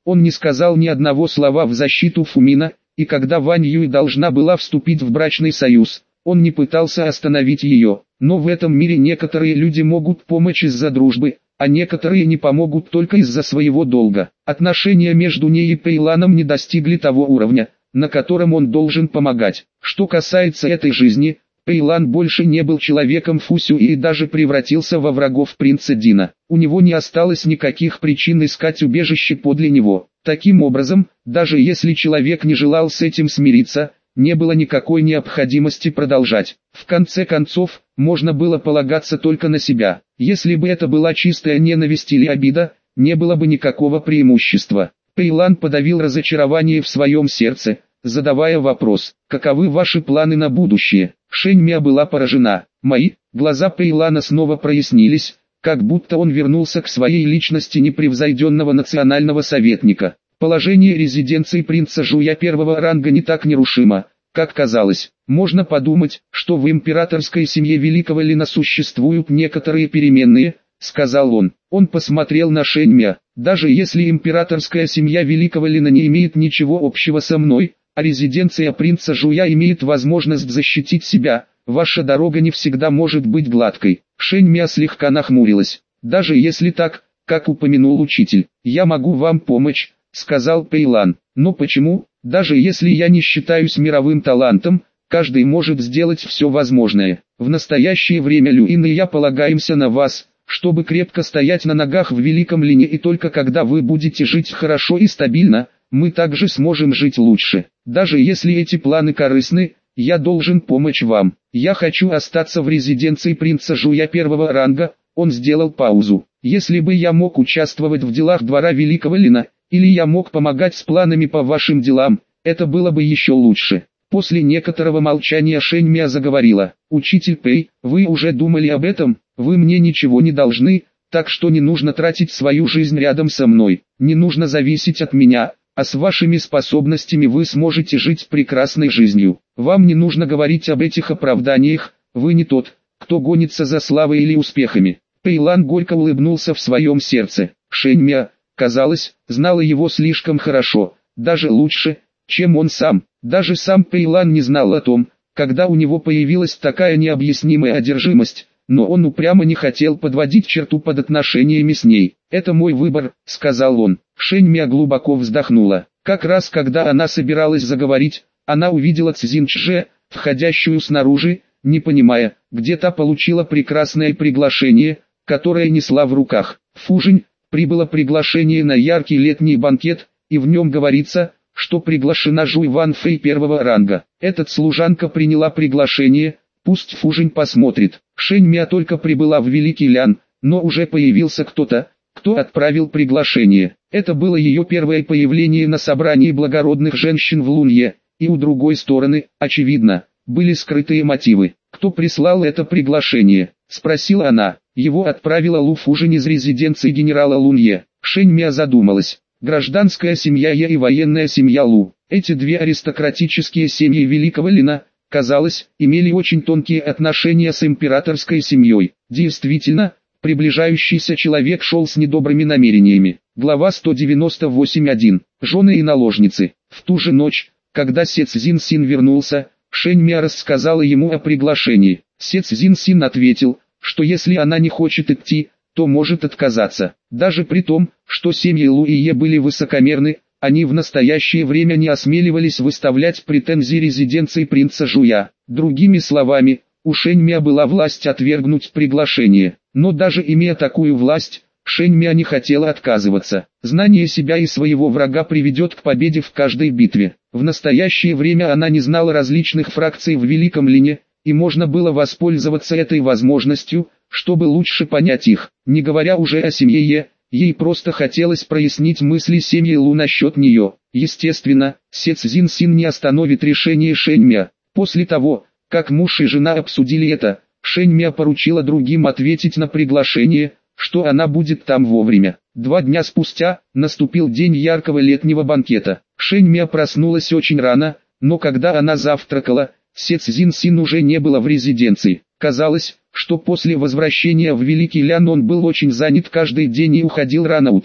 Он не сказал ни одного слова в защиту Фумина, и когда Вань Юй должна была вступить в брачный союз, он не пытался остановить ее. Но в этом мире некоторые люди могут помочь из-за дружбы, а некоторые не помогут только из-за своего долга. Отношения между ней и Пейланом не достигли того уровня, на котором он должен помогать. Что касается этой жизни, Пейлан больше не был человеком Фусю и даже превратился во врагов принца Дина. У него не осталось никаких причин искать убежище подле него. Таким образом, даже если человек не желал с этим смириться, не было никакой необходимости продолжать. В конце концов, можно было полагаться только на себя. Если бы это была чистая ненависть или обида, не было бы никакого преимущества. Пейлан подавил разочарование в своем сердце, задавая вопрос: «Каковы ваши планы на будущее?» Шэньмя была поражена. Мои глаза Пейлана снова прояснились, как будто он вернулся к своей личности непревзойденного национального советника. Положение резиденции принца Жуя первого ранга не так нерушимо, как казалось. Можно подумать, что в императорской семье Великого Лина существуют некоторые переменные, сказал он. Он посмотрел на Шэньмя. Даже если императорская семья Великого Лина не имеет ничего общего со мной, а резиденция принца Жуя имеет возможность защитить себя, ваша дорога не всегда может быть гладкой. Шэньмя слегка нахмурилась. Даже если так, как упомянул учитель, я могу вам помочь, сказал Пейлан. Но почему? Даже если я не считаюсь мировым талантом, каждый может сделать все возможное. В настоящее время Люин и я полагаемся на вас, чтобы крепко стоять на ногах в Великом Лине, и только когда вы будете жить хорошо и стабильно, мы также сможем жить лучше. Даже если эти планы корыстны, я должен помочь вам. Я хочу остаться в резиденции принца Жуя первого ранга. Он сделал паузу. Если бы я мог участвовать в делах двора Великого Лина, или я мог помогать с планами по вашим делам, это было бы еще лучше. После некоторого молчания Шэньмя заговорила. Учитель Пэй, вы уже думали об этом? Вы мне ничего не должны, так что не нужно тратить свою жизнь рядом со мной. Не нужно зависеть от меня, а с вашими способностями вы сможете жить прекрасной жизнью. Вам не нужно говорить об этих оправданиях, вы не тот, кто гонится за славой или успехами. Пейлан горько улыбнулся в своем сердце. Шэньмя, казалось, знала его слишком хорошо, даже лучше, чем он сам. Даже сам Пейлан не знал о том, когда у него появилась такая необъяснимая одержимость, но он упрямо не хотел подводить черту под отношениями с ней. «Это мой выбор», — сказал он. Шэньмя глубоко вздохнула. Как раз когда она собиралась заговорить, она увидела Цзин Чже, входящую снаружи, не понимая, где та получила прекрасное приглашение, которое несла в руках. Фужинь, прибыло приглашение на яркий летний банкет, и в нем говорится, что приглашена Жуй Ван Фэй первого ранга. Этот служанка приняла приглашение, пусть Фужинь посмотрит. Шэньмя только прибыла в Великий Лян, но уже появился кто-то, кто отправил приглашение. Это было ее первое появление на собрании благородных женщин в Лунье, и у другой стороны, очевидно, были скрытые мотивы. «Кто прислал это приглашение?» – спросила она. Его отправила Лу Фужинь из резиденции генерала Лунье. Шэньмя задумалась. Гражданская семья Я и военная семья Лу. Эти две аристократические семьи Великого Лина, казалось, имели очень тонкие отношения с императорской семьей. Действительно, приближающийся человек шел с недобрыми намерениями. Глава сто девяносто восемь точка один. Жены и наложницы. В ту же ночь, когда Се Цзин Син вернулся, Шэньмя рассказала ему о приглашении. Се Цзин Син ответил, что если она не хочет идти, то может отказаться. Даже при том, что семьи Лу и Е были высокомерны, они в настоящее время не осмеливались выставлять претензии резиденции принца Жуя. Другими словами, у Шэньмя была власть отвергнуть приглашение. Но даже имея такую власть, Шэньмя не хотела отказываться. Знание себя и своего врага приведет к победе в каждой битве. В настоящее время она не знала различных фракций в Великом Лине, и можно было воспользоваться этой возможностью, чтобы лучше понять их. Не говоря уже о семье Е, ей просто хотелось прояснить мысли семьи Лу насчет нее. Естественно, Се Цзин Син не остановит решение Шэньмя. После того, как муж и жена обсудили это, Шэньмя поручила другим ответить на приглашение, что она будет там вовремя. Два дня спустя, наступил день яркого летнего банкета. Шэньмя проснулась очень рано, но когда она завтракала, Се Цзин Син уже не было в резиденции. Казалось, что после возвращения в Великий Лян он был очень занят каждый день и уходил рано утром,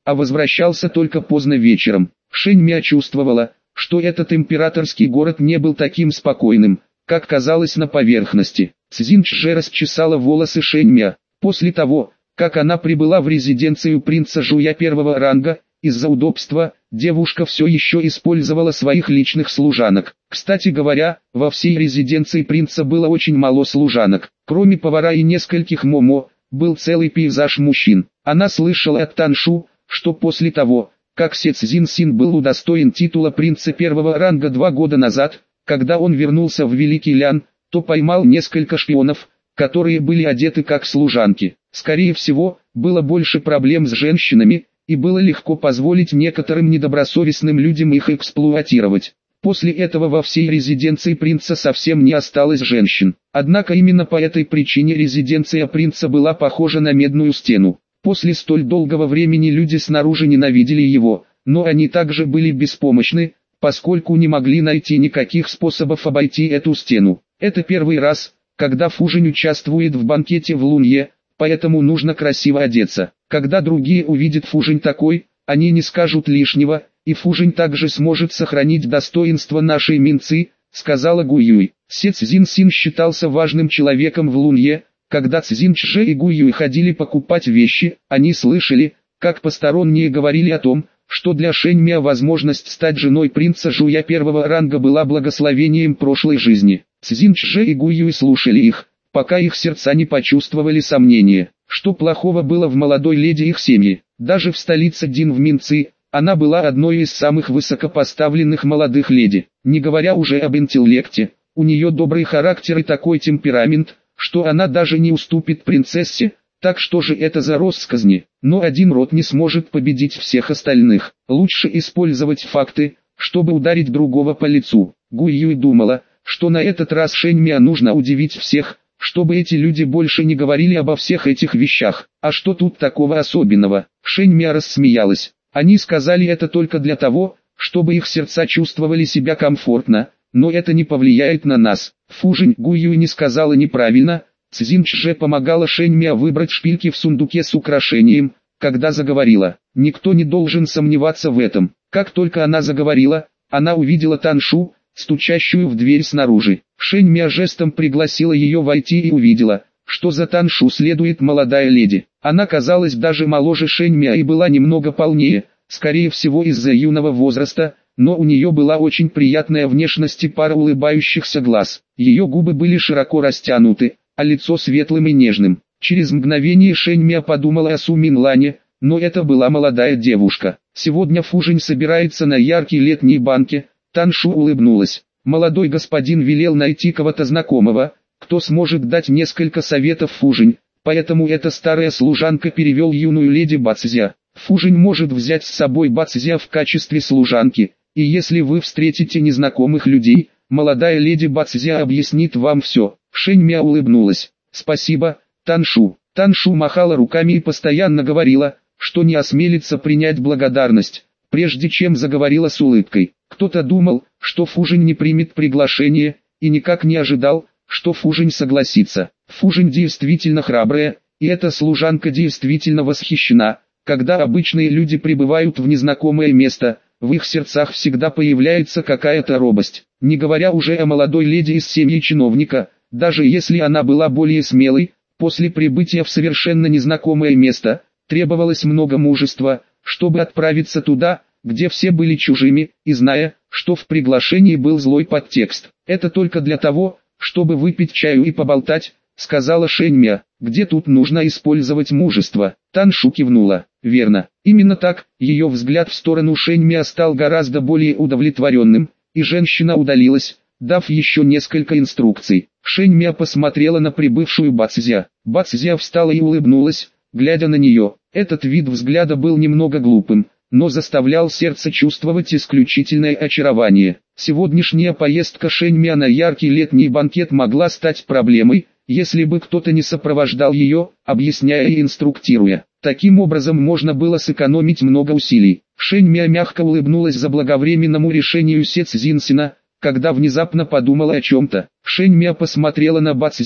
а возвращался только поздно вечером. Шэньмя чувствовала, что этот императорский город не был таким спокойным, как казалось на поверхности. Цзиньчже расчесала волосы Шэньмя. После того, как она прибыла в резиденцию принца Жуя первого ранга, из-за удобства, девушка все еще использовала своих личных служанок. Кстати говоря, во всей резиденции принца было очень мало служанок. Кроме повара и нескольких момо, был целый пейзаж мужчин. Она слышала от Таншу, что после того, как Се Цзиньсин был удостоен титула принца первого ранга два года назад, когда он вернулся в Великий Лян, то поймал несколько шпионов, которые были одеты как служанки. Скорее всего, было больше проблем с женщинами, и было легко позволить некоторым недобросовестным людям их эксплуатировать. После этого во всей резиденции принца совсем не осталось женщин. Однако именно по этой причине резиденция принца была похожа на медную стену. После столь долгого времени люди снаружи ненавидели его, но они также были беспомощны, поскольку не могли найти никаких способов обойти эту стену. Это первый раз, когда Фужинь участвует в банкете в Лунье, поэтому нужно красиво одеться. Когда другие увидят Фужинь такой, они не скажут лишнего, и Фужинь также сможет сохранить достоинство нашей Минцы, сказала Гуюй. Се Цзиньсин считался важным человеком в Лунье. Когда Цзиньчже и Гуюй ходили покупать вещи, они слышали, как посторонние говорили о том, что для Шэньмя возможность стать женой принца Жуя первого ранга была благословением прошлой жизни. Цзиньчже и Гуюй слушали их, пока их сердца не почувствовали сомнения, что плохого было в молодой леди их семьи. Даже в столице Дин в Минцы, она была одной из самых высокопоставленных молодых леди. Не говоря уже об интеллекте, у нее добрый характер и такой темперамент, что она даже не уступит принцессе. Так что же это за россказни? Но один род не сможет победить всех остальных. Лучше использовать факты, чтобы ударить другого по лицу. Гуюй думала, что на этот раз Шэньмя нужно удивить всех, чтобы эти люди больше не говорили обо всех этих вещах. А что тут такого особенного? Шэньмя рассмеялась. Они сказали это только для того, чтобы их сердца чувствовали себя комфортно, но это не повлияет на нас. Фужинь Гуюй не сказала неправильно. Цзиньчже помогала Шэньмя выбрать шпильки в сундуке с украшением, когда заговорила. Никто не должен сомневаться в этом. Как только она заговорила, она увидела Таншу, стучащую в дверь снаружи. Шэньмя жестом пригласила ее войти и увидела, что за Таншу следует молодая леди. Она казалась даже моложе Шэньмя и была немного полнее, скорее всего из-за юного возраста, но у нее была очень приятная внешность и пара улыбающихся глаз. Ее губы были широко растянуты, а лицо светлым и нежным. Через мгновение Шэньмя подумала о Су Минлане, но это была молодая девушка. Сегодня Фужинь собирается на яркий летний банкет. Таншу улыбнулась. Молодой господин велел найти кого-то знакомого, кто сможет дать несколько советов Фужинь, поэтому эта старая служанка перевел юную леди Бацзя. Фужинь может взять с собой Бацзя в качестве служанки, и если вы встретите незнакомых людей, молодая леди Бацзя объяснит вам все. Шэньмя улыбнулась. «Спасибо, Таншу». Таншу махала руками и постоянно говорила, что не осмелится принять благодарность, прежде чем заговорила с улыбкой. Кто-то думал, что Фужинь не примет приглашение, и никак не ожидал, что Фужинь согласится. Фужинь действительно храбрая, и эта служанка действительно восхищена. Когда обычные люди прибывают в незнакомое место, в их сердцах всегда появляется какая-то робость. Не говоря уже о молодой леди из семьи чиновника. Даже если она была более смелой, после прибытия в совершенно незнакомое место, требовалось много мужества, чтобы отправиться туда, где все были чужими, и зная, что в приглашении был злой подтекст. «Это только для того, чтобы выпить чаю и поболтать», — сказала Шэньмя. «Где тут нужно использовать мужество?» Таншу кивнула. «Верно. Именно так». Ее взгляд в сторону Шэньмя стал гораздо более удовлетворенным, и женщина удалилась, дав еще несколько инструкций. Шэньмя посмотрела на прибывшую Бацзя. Бацзя встала и улыбнулась, глядя на нее. Этот вид взгляда был немного глупым, но заставлял сердце чувствовать исключительное очарование. Сегодняшняя поездка Шэньмя на яркий летний банкет могла стать проблемой, если бы кто-то не сопровождал ее, объясняя и инструктируя. Таким образом можно было сэкономить много усилий. Шэньмя мягко улыбнулась заблаговременному решению Се Цзиньсина, когда внезапно подумала о чем-то. Шэньмя посмотрела на Бацзя,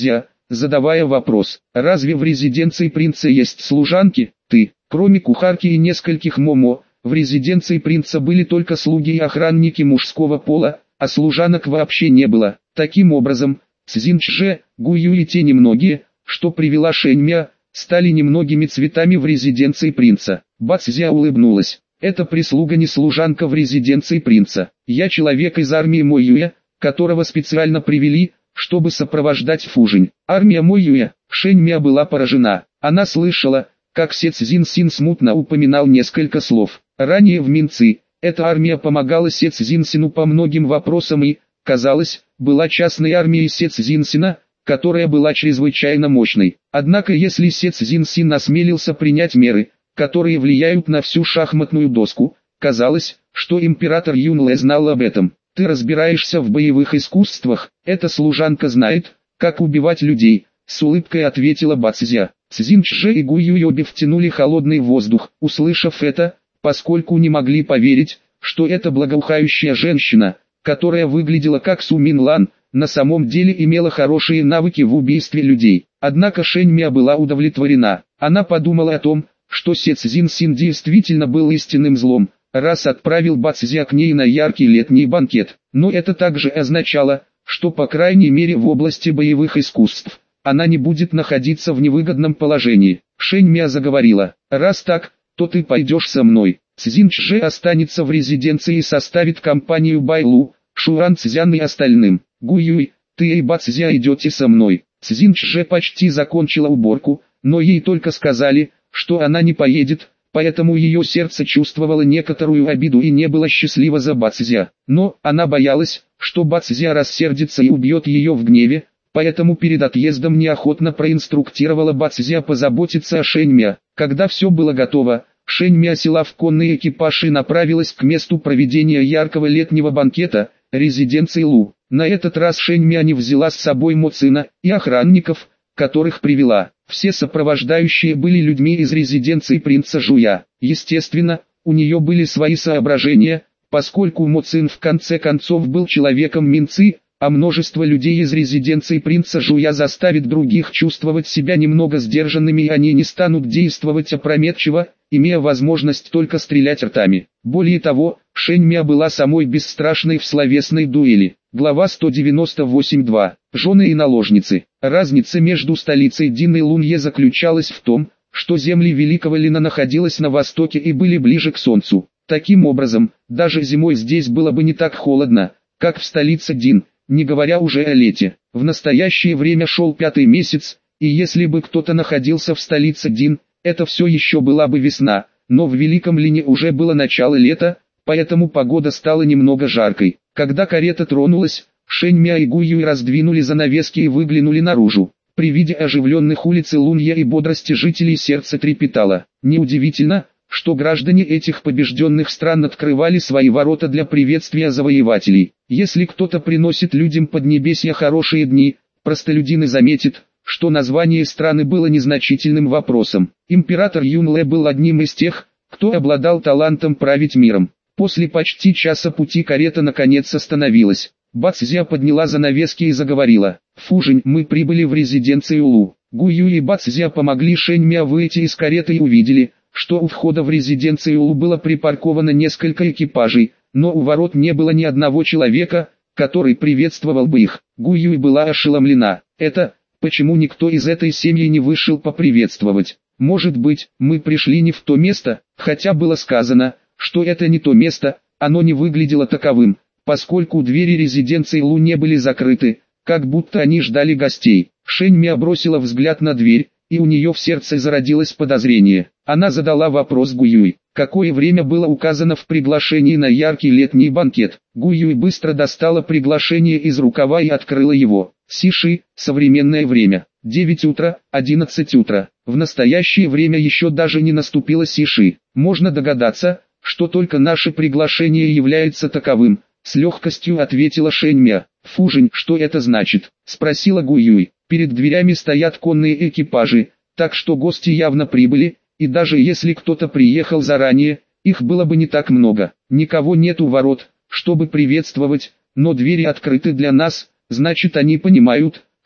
задавая вопрос: «Разве в резиденции принца есть служанки?» «Ты, кроме кухарки и нескольких момо, в резиденции принца были только слуги и охранники мужского пола, а служанок вообще не было». Таким образом, Цзиньчже, Гую и те немногие, что привела Шэньмя, стали немногими цветами в резиденции принца. Бацзя улыбнулась. «Это прислуга не служанка в резиденции принца. Я человек из армии Моюя, которого специально привели, чтобы сопровождать Фужинь». Армия Моюя. Шэньмя была поражена. Она слышала, как Се Цзиньсин смутно упоминал несколько слов. Ранее в Минци, эта армия помогала Се Цзиньсину по многим вопросам и, казалось, была частной армией Се Цзиньсина, которая была чрезвычайно мощной. Однако если Се Цзиньсин осмелился принять меры, которые влияют на всю шахматную доску, казалось, что император Юнле знал об этом. «Ты разбираешься в боевых искусствах, эта служанка знает, как убивать людей», — с улыбкой ответила Бацзя. Цзиньчже и Гуюй обе втянули холодный воздух, услышав это, поскольку не могли поверить, что эта благоухающая женщина, которая выглядела как Су Минлан, на самом деле имела хорошие навыки в убийстве людей. Однако Шэньмя была удовлетворена. Она подумала о том, что Се Цзиньсин действительно был истинным злом, раз отправил Бацзя к ней на яркий летний банкет. Но это также означало, что по крайней мере в области боевых искусств она не будет находиться в невыгодном положении. Шэньмя заговорила: «Раз так, то ты пойдешь со мной. Цзиньчже останется в резиденции и составит компанию Байлу, Шуан Цзян и остальным. Гуюй, ты и Бацзя идете со мной». Цзиньчже почти закончила уборку, но ей только сказали, что она не поедет, поэтому ее сердце чувствовало некоторую обиду и не было счастливо за Бацзя. Но она боялась, что Бацзя рассердится и убьет ее в гневе, поэтому перед отъездом неохотно проинструктировала Бацзя позаботиться о Шэньмя. Когда все было готово, Шэньмя села в конный экипаж и направилась к месту проведения яркого летнего банкета, резиденции Лу. На этот раз Шэньмя не взяла с собой Моцина и охранников, которых привела. Все сопровождающие были людьми из резиденции принца Жуя. Естественно, у нее были свои соображения, поскольку Моцин в конце концов был человеком Минци, а множество людей из резиденции принца Жуя заставит других чувствовать себя немного сдержанными, и они не станут действовать опрометчиво, имея возможность только стрелять ртами. Более того, Шэньмя была самой бесстрашной в словесной дуэли. Глава сто девяносто восемь два. Жены и наложницы. Разница между столицей Дин и Лунье заключалась в том, что земли Великого Лина находились на востоке и были ближе к солнцу. Таким образом, даже зимой здесь было бы не так холодно, как в столице Дин, не говоря уже о лете. В настоящее время шел пятый месяц, и если бы кто-то находился в столице Дин, это все еще была бы весна, но в Великом Лине уже было начало лета, поэтому погода стала немного жаркой. Когда карета тронулась, Шэньмя и Гуюй раздвинули занавески и выглянули наружу. При виде оживленных улиц и Лунья и бодрости жителей сердце трепетало. Неудивительно, что граждане этих побежденных стран открывали свои ворота для приветствия завоевателей. Если кто-то приносит людям Поднебесья хорошие дни, простолюдины заметят, что название страны было незначительным вопросом. Император Юнле был одним из тех, кто обладал талантом править миром. После почти часа пути карета наконец остановилась. Бацзя подняла занавески и заговорила: «Фужинь, мы прибыли в резиденцию Лу». Гуюй и Бацзя помогли Шэньмя выйти из кареты и увидели, что у входа в резиденцию Лу было припарковано несколько экипажей, но у ворот не было ни одного человека, который приветствовал бы их. Гуюй была ошеломлена. Это, почему никто из этой семьи не вышел поприветствовать? Может быть, мы пришли не в то место, хотя было сказано, что это не то место, оно не выглядело таковым, поскольку двери резиденции Лу не были закрыты, как будто они ждали гостей. Шэньмя бросила взгляд на дверь, и у нее в сердце зародилось подозрение. Она задала вопрос Гуюй: какое время было указано в приглашении на яркий летний банкет. Гуюй быстро достала приглашение из рукава и открыла его. Сиши, современное время, девять утра, одиннадцать утра. В настоящее время еще даже не наступило Сиши. Можно догадаться, что только наше приглашение является таковым, с легкостью ответила Шэньмя. Фужинь, что это значит? Спросила Гуюй. Перед дверями стоят конные экипажи, так что гости явно прибыли, и даже если кто-то приехал заранее, их было бы не так много. Никого нет у ворот, чтобы приветствовать, но двери открыты для нас, значит они понимают,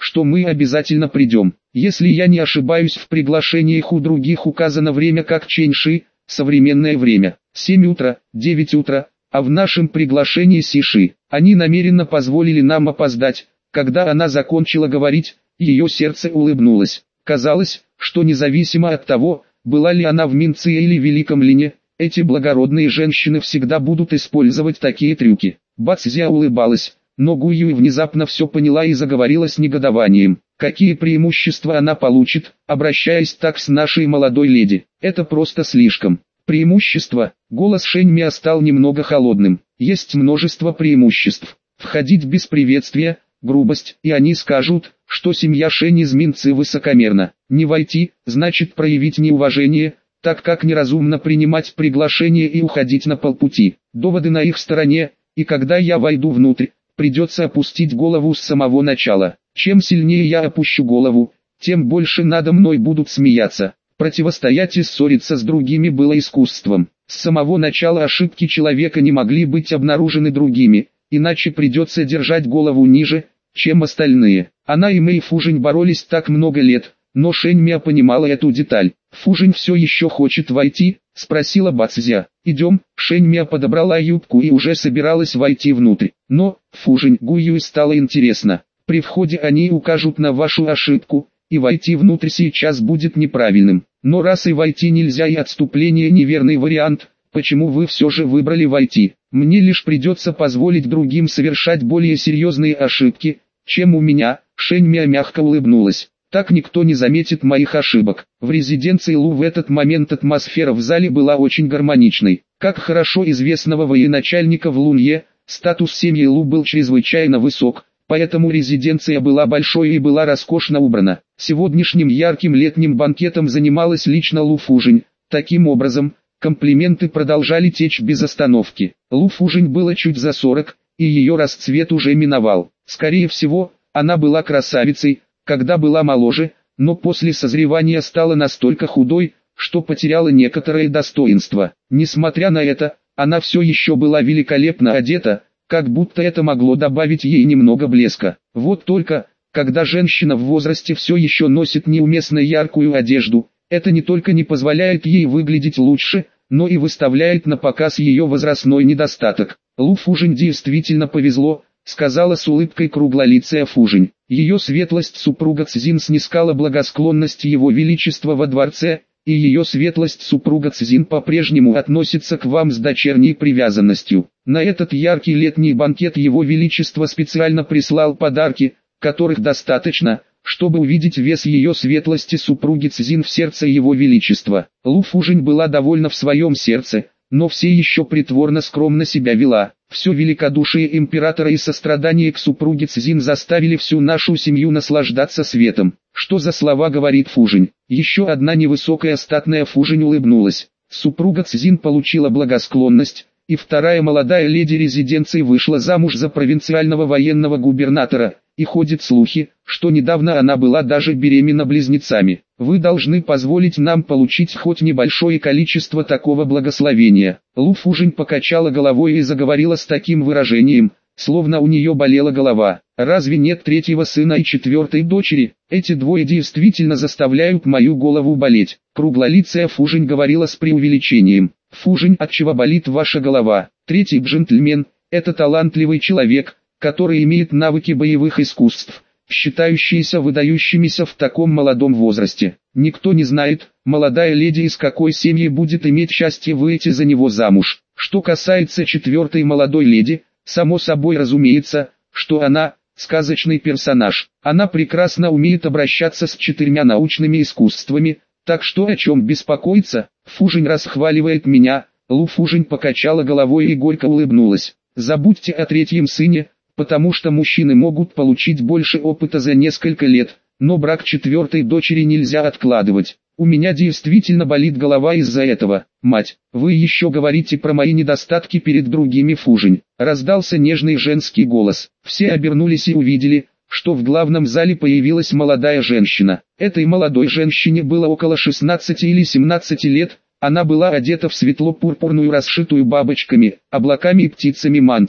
что мы обязательно придем. Если я не ошибаюсь, в приглашениях у других указано время как чэньши, современное время, семь утра, девять утра, а в нашем приглашении сиши. Они намеренно позволили нам опоздать. Когда она закончила говорить, ее сердце улыбнулось. Казалось, что независимо от того, была ли она в Минце или Великом Лине, эти благородные женщины всегда будут использовать такие трюки. Бацзя улыбалась, но Гуюй внезапно все поняла и заговорила с негодованием. Какие преимущества она получит, обращаясь так с нашей молодой леди? Это просто слишком. Преимущества. Голос Шэньмя стал немного холодным. Есть множество преимуществ. Входить без приветствия, грубость, и они скажут, что семья Шэнь из Минцы высокомерна. Не войти, значит проявить неуважение, так как неразумно принимать приглашение и уходить на полпути. Доводы на их стороне, и когда я войду внутрь, придется опустить голову с самого начала. Чем сильнее я опущу голову, тем больше надо мной будут смеяться. Противостоять и ссориться с другими было искусством. С самого начала ошибки человека не могли быть обнаружены другими, иначе придется держать голову ниже, чем остальные. Она и Мэй Фужинь боролись так много лет, но Шэньмя понимала эту деталь. «Фужинь все еще хочет войти?» — спросила Бацзя. «Идем». Шэньмя подобрала юбку и уже собиралась войти внутрь. Но, Фужинь, Гуюй стало интересно. При входе они укажут на вашу ошибку, и войти внутрь сейчас будет неправильным. Но раз и войти нельзя и отступление неверный вариант, почему вы все же выбрали войти? Мне лишь придется позволить другим совершать более серьезные ошибки, чем у меня. Шэньмя мягко улыбнулась. Так никто не заметит моих ошибок. В резиденции Лу в этот момент атмосфера в зале была очень гармоничной. Как хорошо известного военачальника в Лунье, статус семьи Лу был чрезвычайно высок, поэтому резиденция была большой и была роскошно убрана. Сегодняшним ярким летним банкетом занималась лично Лу Фужинь. Таким образом, комплименты продолжали течь без остановки. Лу Фужинь было чуть за сорок, и ее расцвет уже миновал. Скорее всего, она была красавицей, когда была моложе, но после созревания стала настолько худой, что потеряла некоторое достоинство. Несмотря на это, она все еще была великолепно одета, как будто это могло добавить ей немного блеска. Вот только, когда женщина в возрасте все еще носит неуместно яркую одежду, это не только не позволяет ей выглядеть лучше, но и выставляет на показ ее возрастной недостаток. Лу Фужинь действительно повезло, сказала с улыбкой круглолицая Фужинь. Ее светлость супруга Цзин снискала благосклонность его величества во дворце, и ее светлость супруга Цзин по-прежнему относится к вам с дочерней привязанностью. На этот яркий летний банкет его величество специально прислал подарки, которых достаточно, чтобы увидеть вес ее светлости супруги Цзин в сердце его величества. Лу Фужинь была довольна в своем сердце, но все еще притворно скромно себя вела. Все великодушие императора и сострадание к супруге Цзин заставили всю нашу семью наслаждаться светом. Что за слова говорит Фужинь? Еще одна невысокая статная Фужинь улыбнулась. Супруга Цзин получила благосклонность, и вторая молодая леди резиденции вышла замуж за провинциального военного губернатора, и ходят слухи, что недавно она была даже беременна близнецами. Вы должны позволить нам получить хоть небольшое количество такого благословения. Лу Фужинь покачала головой и заговорила с таким выражением, словно у нее болела голова. Разве нет третьего сына и четвертой дочери? Эти двое действительно заставляют мою голову болеть. Круглолицая Фужинь говорила с преувеличением. Фужинь, от чего болит ваша голова? Третий джентльмен – это талантливый человек, который имеет навыки боевых искусств, считающиеся выдающимися в таком молодом возрасте. Никто не знает, молодая леди из какой семьи будет иметь счастье выйти за него замуж. Что касается четвертой молодой леди, само собой разумеется, что она – сказочный персонаж. Она прекрасно умеет обращаться с четырьмя научными искусствами, так что о чем беспокоиться? Фужинь расхваливает меня. Лу Фужинь покачала головой и горько улыбнулась. Забудьте о третьем сыне, потому что мужчины могут получить больше опыта за несколько лет, но брак четвертой дочери нельзя откладывать. У меня действительно болит голова из-за этого. Мать, вы еще говорите про мои недостатки перед другими, Фужинь. Раздался нежный женский голос. Все обернулись и увидели, что в главном зале появилась молодая женщина. Этой молодой женщине было около шестнадцати или семнадцати лет. Она была одета в светло-пурпурную расшитую бабочками, облаками и птицами мантию.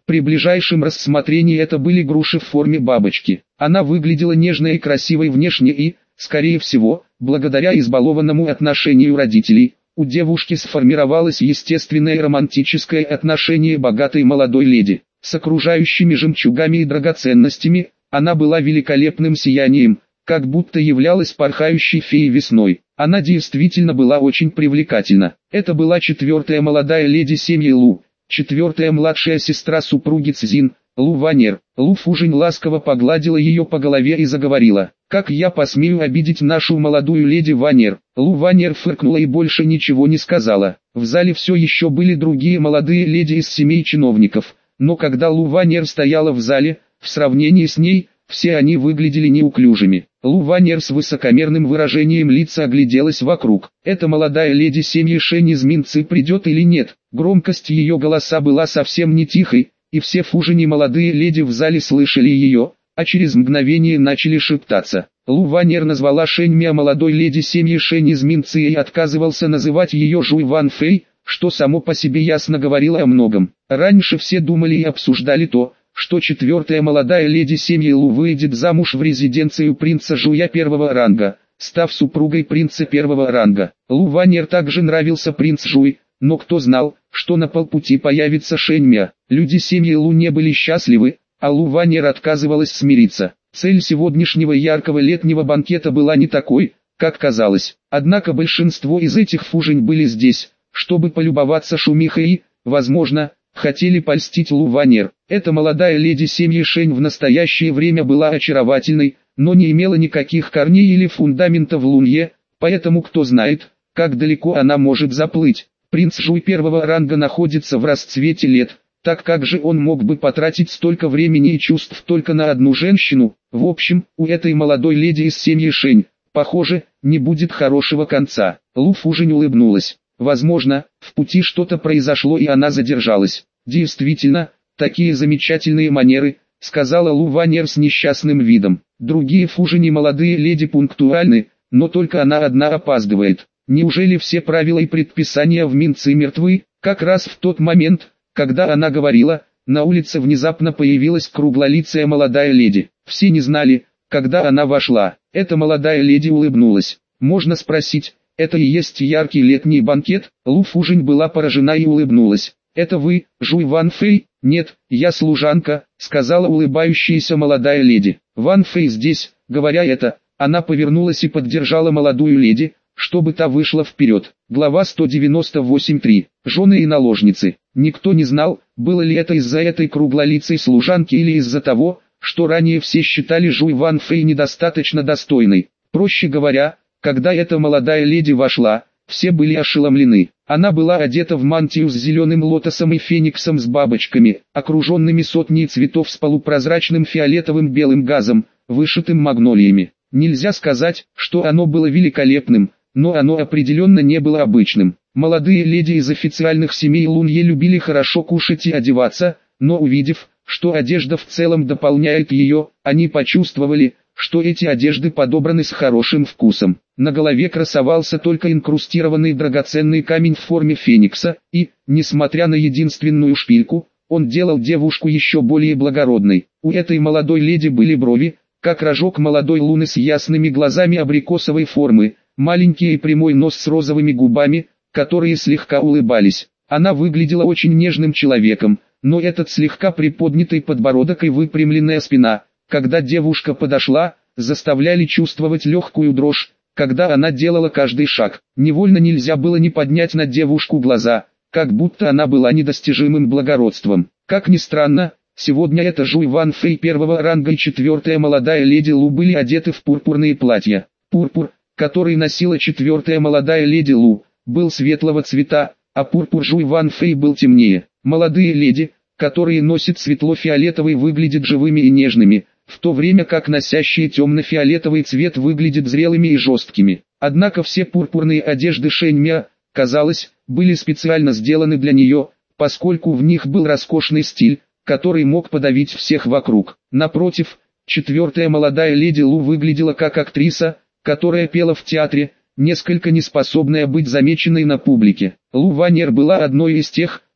При ближайшем рассмотрении это были груши в форме бабочки. Она выглядела нежной и красивой внешне и, скорее всего, благодаря избалованному отношению родителей, у девушки сформировалось естественное романтическое отношение богатой молодой леди. С окружающими жемчугами и драгоценностями, она была великолепным сиянием, как будто являлась порхающей феей весной. Она действительно была очень привлекательна. Это была четвертая молодая леди семьи Лу, четвертая младшая сестра супруги Цзин, Лу Ванер. Лу Фужень ласково погладила ее по голове и заговорила: «Как я посмею обидеть нашу молодую леди Ванер?» Лу Ванер фыркнула и больше ничего не сказала. В зале все еще были другие молодые леди из семей чиновников, но когда Лу Ванер стояла в зале, в сравнении с ней, все они выглядели неуклюжими. Лу Ванер с высокомерным выражением лица огляделась вокруг. Эта молодая леди семьи Шэнь из Минцы придет или нет? Громкость ее голоса была совсем не тихой, и все фужени молодые леди в зале слышали ее, а через мгновение начали шептаться. Лу Ванер назвала Шэнь Мя молодой леди семьи Шэнь из Минцы и отказывался называть ее Жуй Ван Фэй, что само по себе ясно говорило о многом. Раньше все думали и обсуждали то, что четвертая молодая леди семьи Лу выйдет замуж в резиденцию принца Жуя первого ранга, став супругой принца первого ранга. Лу Ванер также нравился принц Жуй, но кто знал, что на полпути появится Шэнь Мя. Люди семьи Лу не были счастливы, а Лу Ванер отказывалась смириться. Цель сегодняшнего яркого летнего банкета была не такой, как казалось. Однако большинство из этих фужень были здесь, чтобы полюбоваться шумихой и, возможно, хотели польстить Лу Ванер. Эта молодая леди семьи Шэнь в настоящее время была очаровательной, но не имела никаких корней или фундамента в Лунье, поэтому кто знает, как далеко она может заплыть. Принц Жуй первого ранга находится в расцвете лет, так как же он мог бы потратить столько времени и чувств только на одну женщину? В общем, у этой молодой леди из семьи Шэнь, похоже, не будет хорошего конца. Лу Фужень улыбнулась. Возможно, в пути что-то произошло и она задержалась. Действительно, такие замечательные манеры, сказала Лу Ванер с несчастным видом. Другие фужени молодые леди пунктуальны, но только она одна опаздывает. Неужели все правила и предписания в Минце мертвы? Как раз в тот момент, когда она говорила, на улице внезапно появилась круглолицая молодая леди. Все не знали, когда она вошла. Эта молодая леди улыбнулась. Можно спросить, это и есть яркий летний банкет? Лу Фужень была поражена и улыбнулась. Это вы, Жуй Ван Фэй? Нет, я служанка, сказала улыбающаяся молодая леди. Ван Фэй здесь. Говоря это, она повернулась и поддержала молодую леди, чтобы та вышла вперед. Глава сто девяносто восемь точка три. Жены и наложницы. Никто не знал, было ли это из-за этой круглолицей служанки или из-за того, что ранее все считали Жуй Ван Фэй недостаточно достойной. Проще говоря, когда эта молодая леди вошла, все были ошеломлены. Она была одета в мантию с зеленым лотосом и фениксом с бабочками, окруженными сотней цветов с полупрозрачным фиолетовым белым газом, вышитым магнолиями. Нельзя сказать, что оно было великолепным, но оно определенно не было обычным. Молодые леди из официальных семей Лунье любили хорошо кушать и одеваться, но увидев, что одежда в целом дополняет ее, они почувствовали, что эти одежды подобраны с хорошим вкусом. На голове красовался только инкрустированный драгоценный камень в форме феникса, и, несмотря на единственную шпильку, он делал девушку еще более благородной. У этой молодой леди были брови, как рожок молодой луны с ясными глазами абрикосовой формы, маленький и прямой нос с розовыми губами, которые слегка улыбались. Она выглядела очень нежным человеком, но этот слегка приподнятый подбородок и выпрямленная спина, когда девушка подошла, заставляли чувствовать легкую дрожь, когда она делала каждый шаг. Невольно нельзя было не поднять на девушку глаза, как будто она была недостижимым благородством. Как ни странно, сегодня это Жуй Ван Фэй первого ранга и четвертая молодая леди Лу были одеты в пурпурные платья. Пурпур, который носила четвертая молодая леди Лу, был светлого цвета, а пурпур Жуй Ван Фэй был темнее. Молодые леди, которые носят светло-фиолетовый, выглядят живыми и нежными, в то время как носящие темно-фиолетовый цвет выглядят зрелыми и жесткими. Однако все пурпурные одежды Шэнь Мя, казалось, были специально сделаны для нее, поскольку в них был роскошный стиль, который мог подавить всех вокруг. Напротив, четвертая молодая леди Лу выглядела как актриса, которая пела в театре, несколько неспособная быть замеченной на публике. Лу Ванер была одной из тех,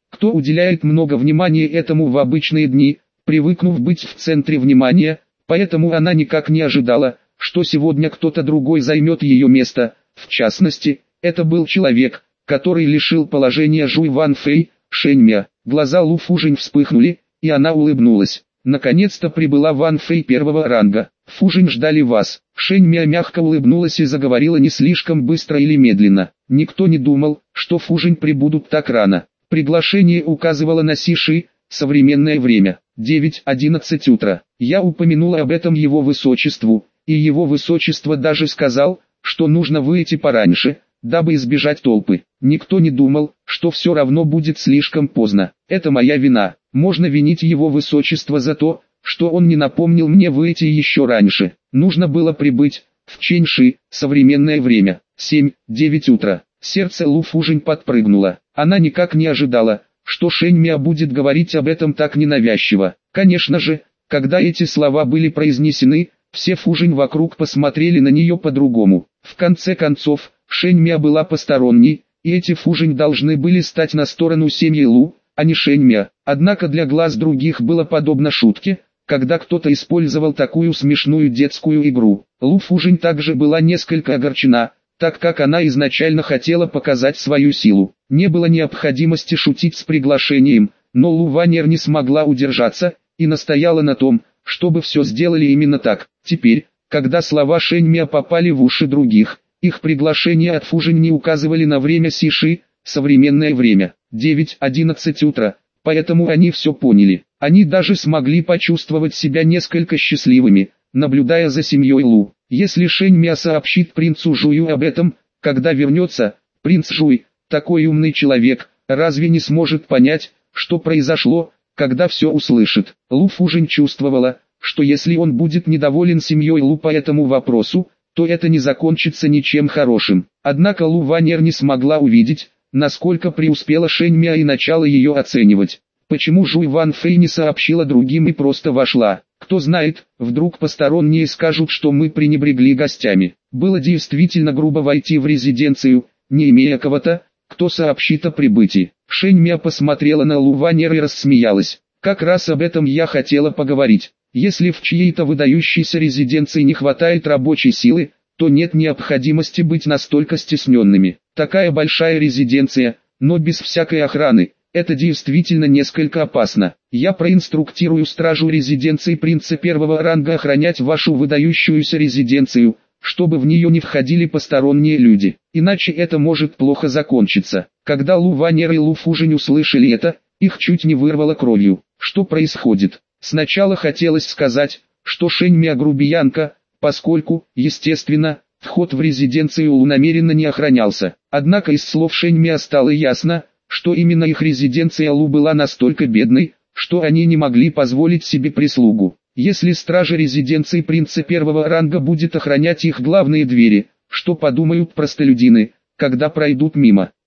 кто уделяет много внимания этому в обычные дни, привыкнув быть в центре внимания, поэтому она никак не ожидала, что сегодня кто-то другой займет ее место. В частности, это был человек, который лишил положения Жуй Ван Фэй, Шэньмя. Глаза Лу Фужинь вспыхнули, и она улыбнулась. Наконец-то прибыла Ван Фэй первого ранга. Фужинь ждали вас. Шэньмя мягко улыбнулась и заговорила не слишком быстро или медленно. Никто не думал, что Фужинь прибудут так рано. Приглашение указывало на Сиши, современное время, девять одиннадцать утра. Я упомянула об этом его высочеству, и его высочество даже сказал, что нужно выйти пораньше, дабы избежать толпы. Никто не думал, что все равно будет слишком поздно. Это моя вина. Можно винить его высочество за то, что он не напомнил мне выйти еще раньше. Нужно было прибыть в Чэньши, современное время, семь девять утра. Сердце Лу Фужинь подпрыгнуло. Она никак не ожидала, что Шэньмя будет говорить об этом так ненавязчиво. Конечно же, когда эти слова были произнесены, все Фужинь вокруг посмотрели на нее по-другому. В конце концов, Шэньмя была посторонней, и эти Фужинь должны были стать на сторону семьи Лу, а не Шэньмя. Однако для глаз других было подобно шутке, когда кто-то использовал такую смешную детскую игру. Лу Фужинь также была несколько огорчена, так как она изначально хотела показать свою силу. Не было необходимости шутить с приглашением, но Лу Ванер не смогла удержаться, и настояла на том, чтобы все сделали именно так. Теперь, когда слова Шэньмя попали в уши других, их приглашения от Фужинь не указывали на время Сиши, современное время, девять одиннадцать утра, поэтому они все поняли. Они даже смогли почувствовать себя несколько счастливыми, наблюдая за семьей Лу. Если Шэньмя сообщит принцу Жую об этом, когда вернется, принц Жуй, такой умный человек, разве не сможет понять, что произошло, когда все услышит? Лу Фужинь чувствовала, что если он будет недоволен семьей Лу по этому вопросу, то это не закончится ничем хорошим. Однако Лу Ванер не смогла увидеть, насколько преуспела Шэньмя и начала ее оценивать. Почему Жуй Ван Фэй не сообщила другим и просто вошла? Кто знает, вдруг посторонние скажут, что мы пренебрегли гостями. Было действительно грубо войти в резиденцию, не имея кого-то, кто сообщит о прибытии. Шэньмя посмотрела на Лу Ванер и рассмеялась. Как раз об этом я хотела поговорить. Если в чьей-то выдающейся резиденции не хватает рабочей силы, то нет необходимости быть настолько стесненными. Такая большая резиденция, но без всякой охраны, это действительно несколько опасно. Я проинструктирую стражу резиденции принца первого ранга охранять вашу выдающуюся резиденцию, чтобы в нее не входили посторонние люди, иначе это может плохо закончиться. Когда Лу Ванер и Лу Фужинь услышали это, их чуть не вырвало кровью. Что происходит? Сначала хотелось сказать, что Шэньмя грубиянка, поскольку, естественно, вход в резиденцию Лу намеренно не охранялся. Однако из слов Шэньмя стало ясно, что именно их резиденция Лу была настолько бедной, что они не могли позволить себе прислугу. Если стража резиденции принца первого ранга будет охранять их главные двери, что подумают простолюдины, когда пройдут мимо?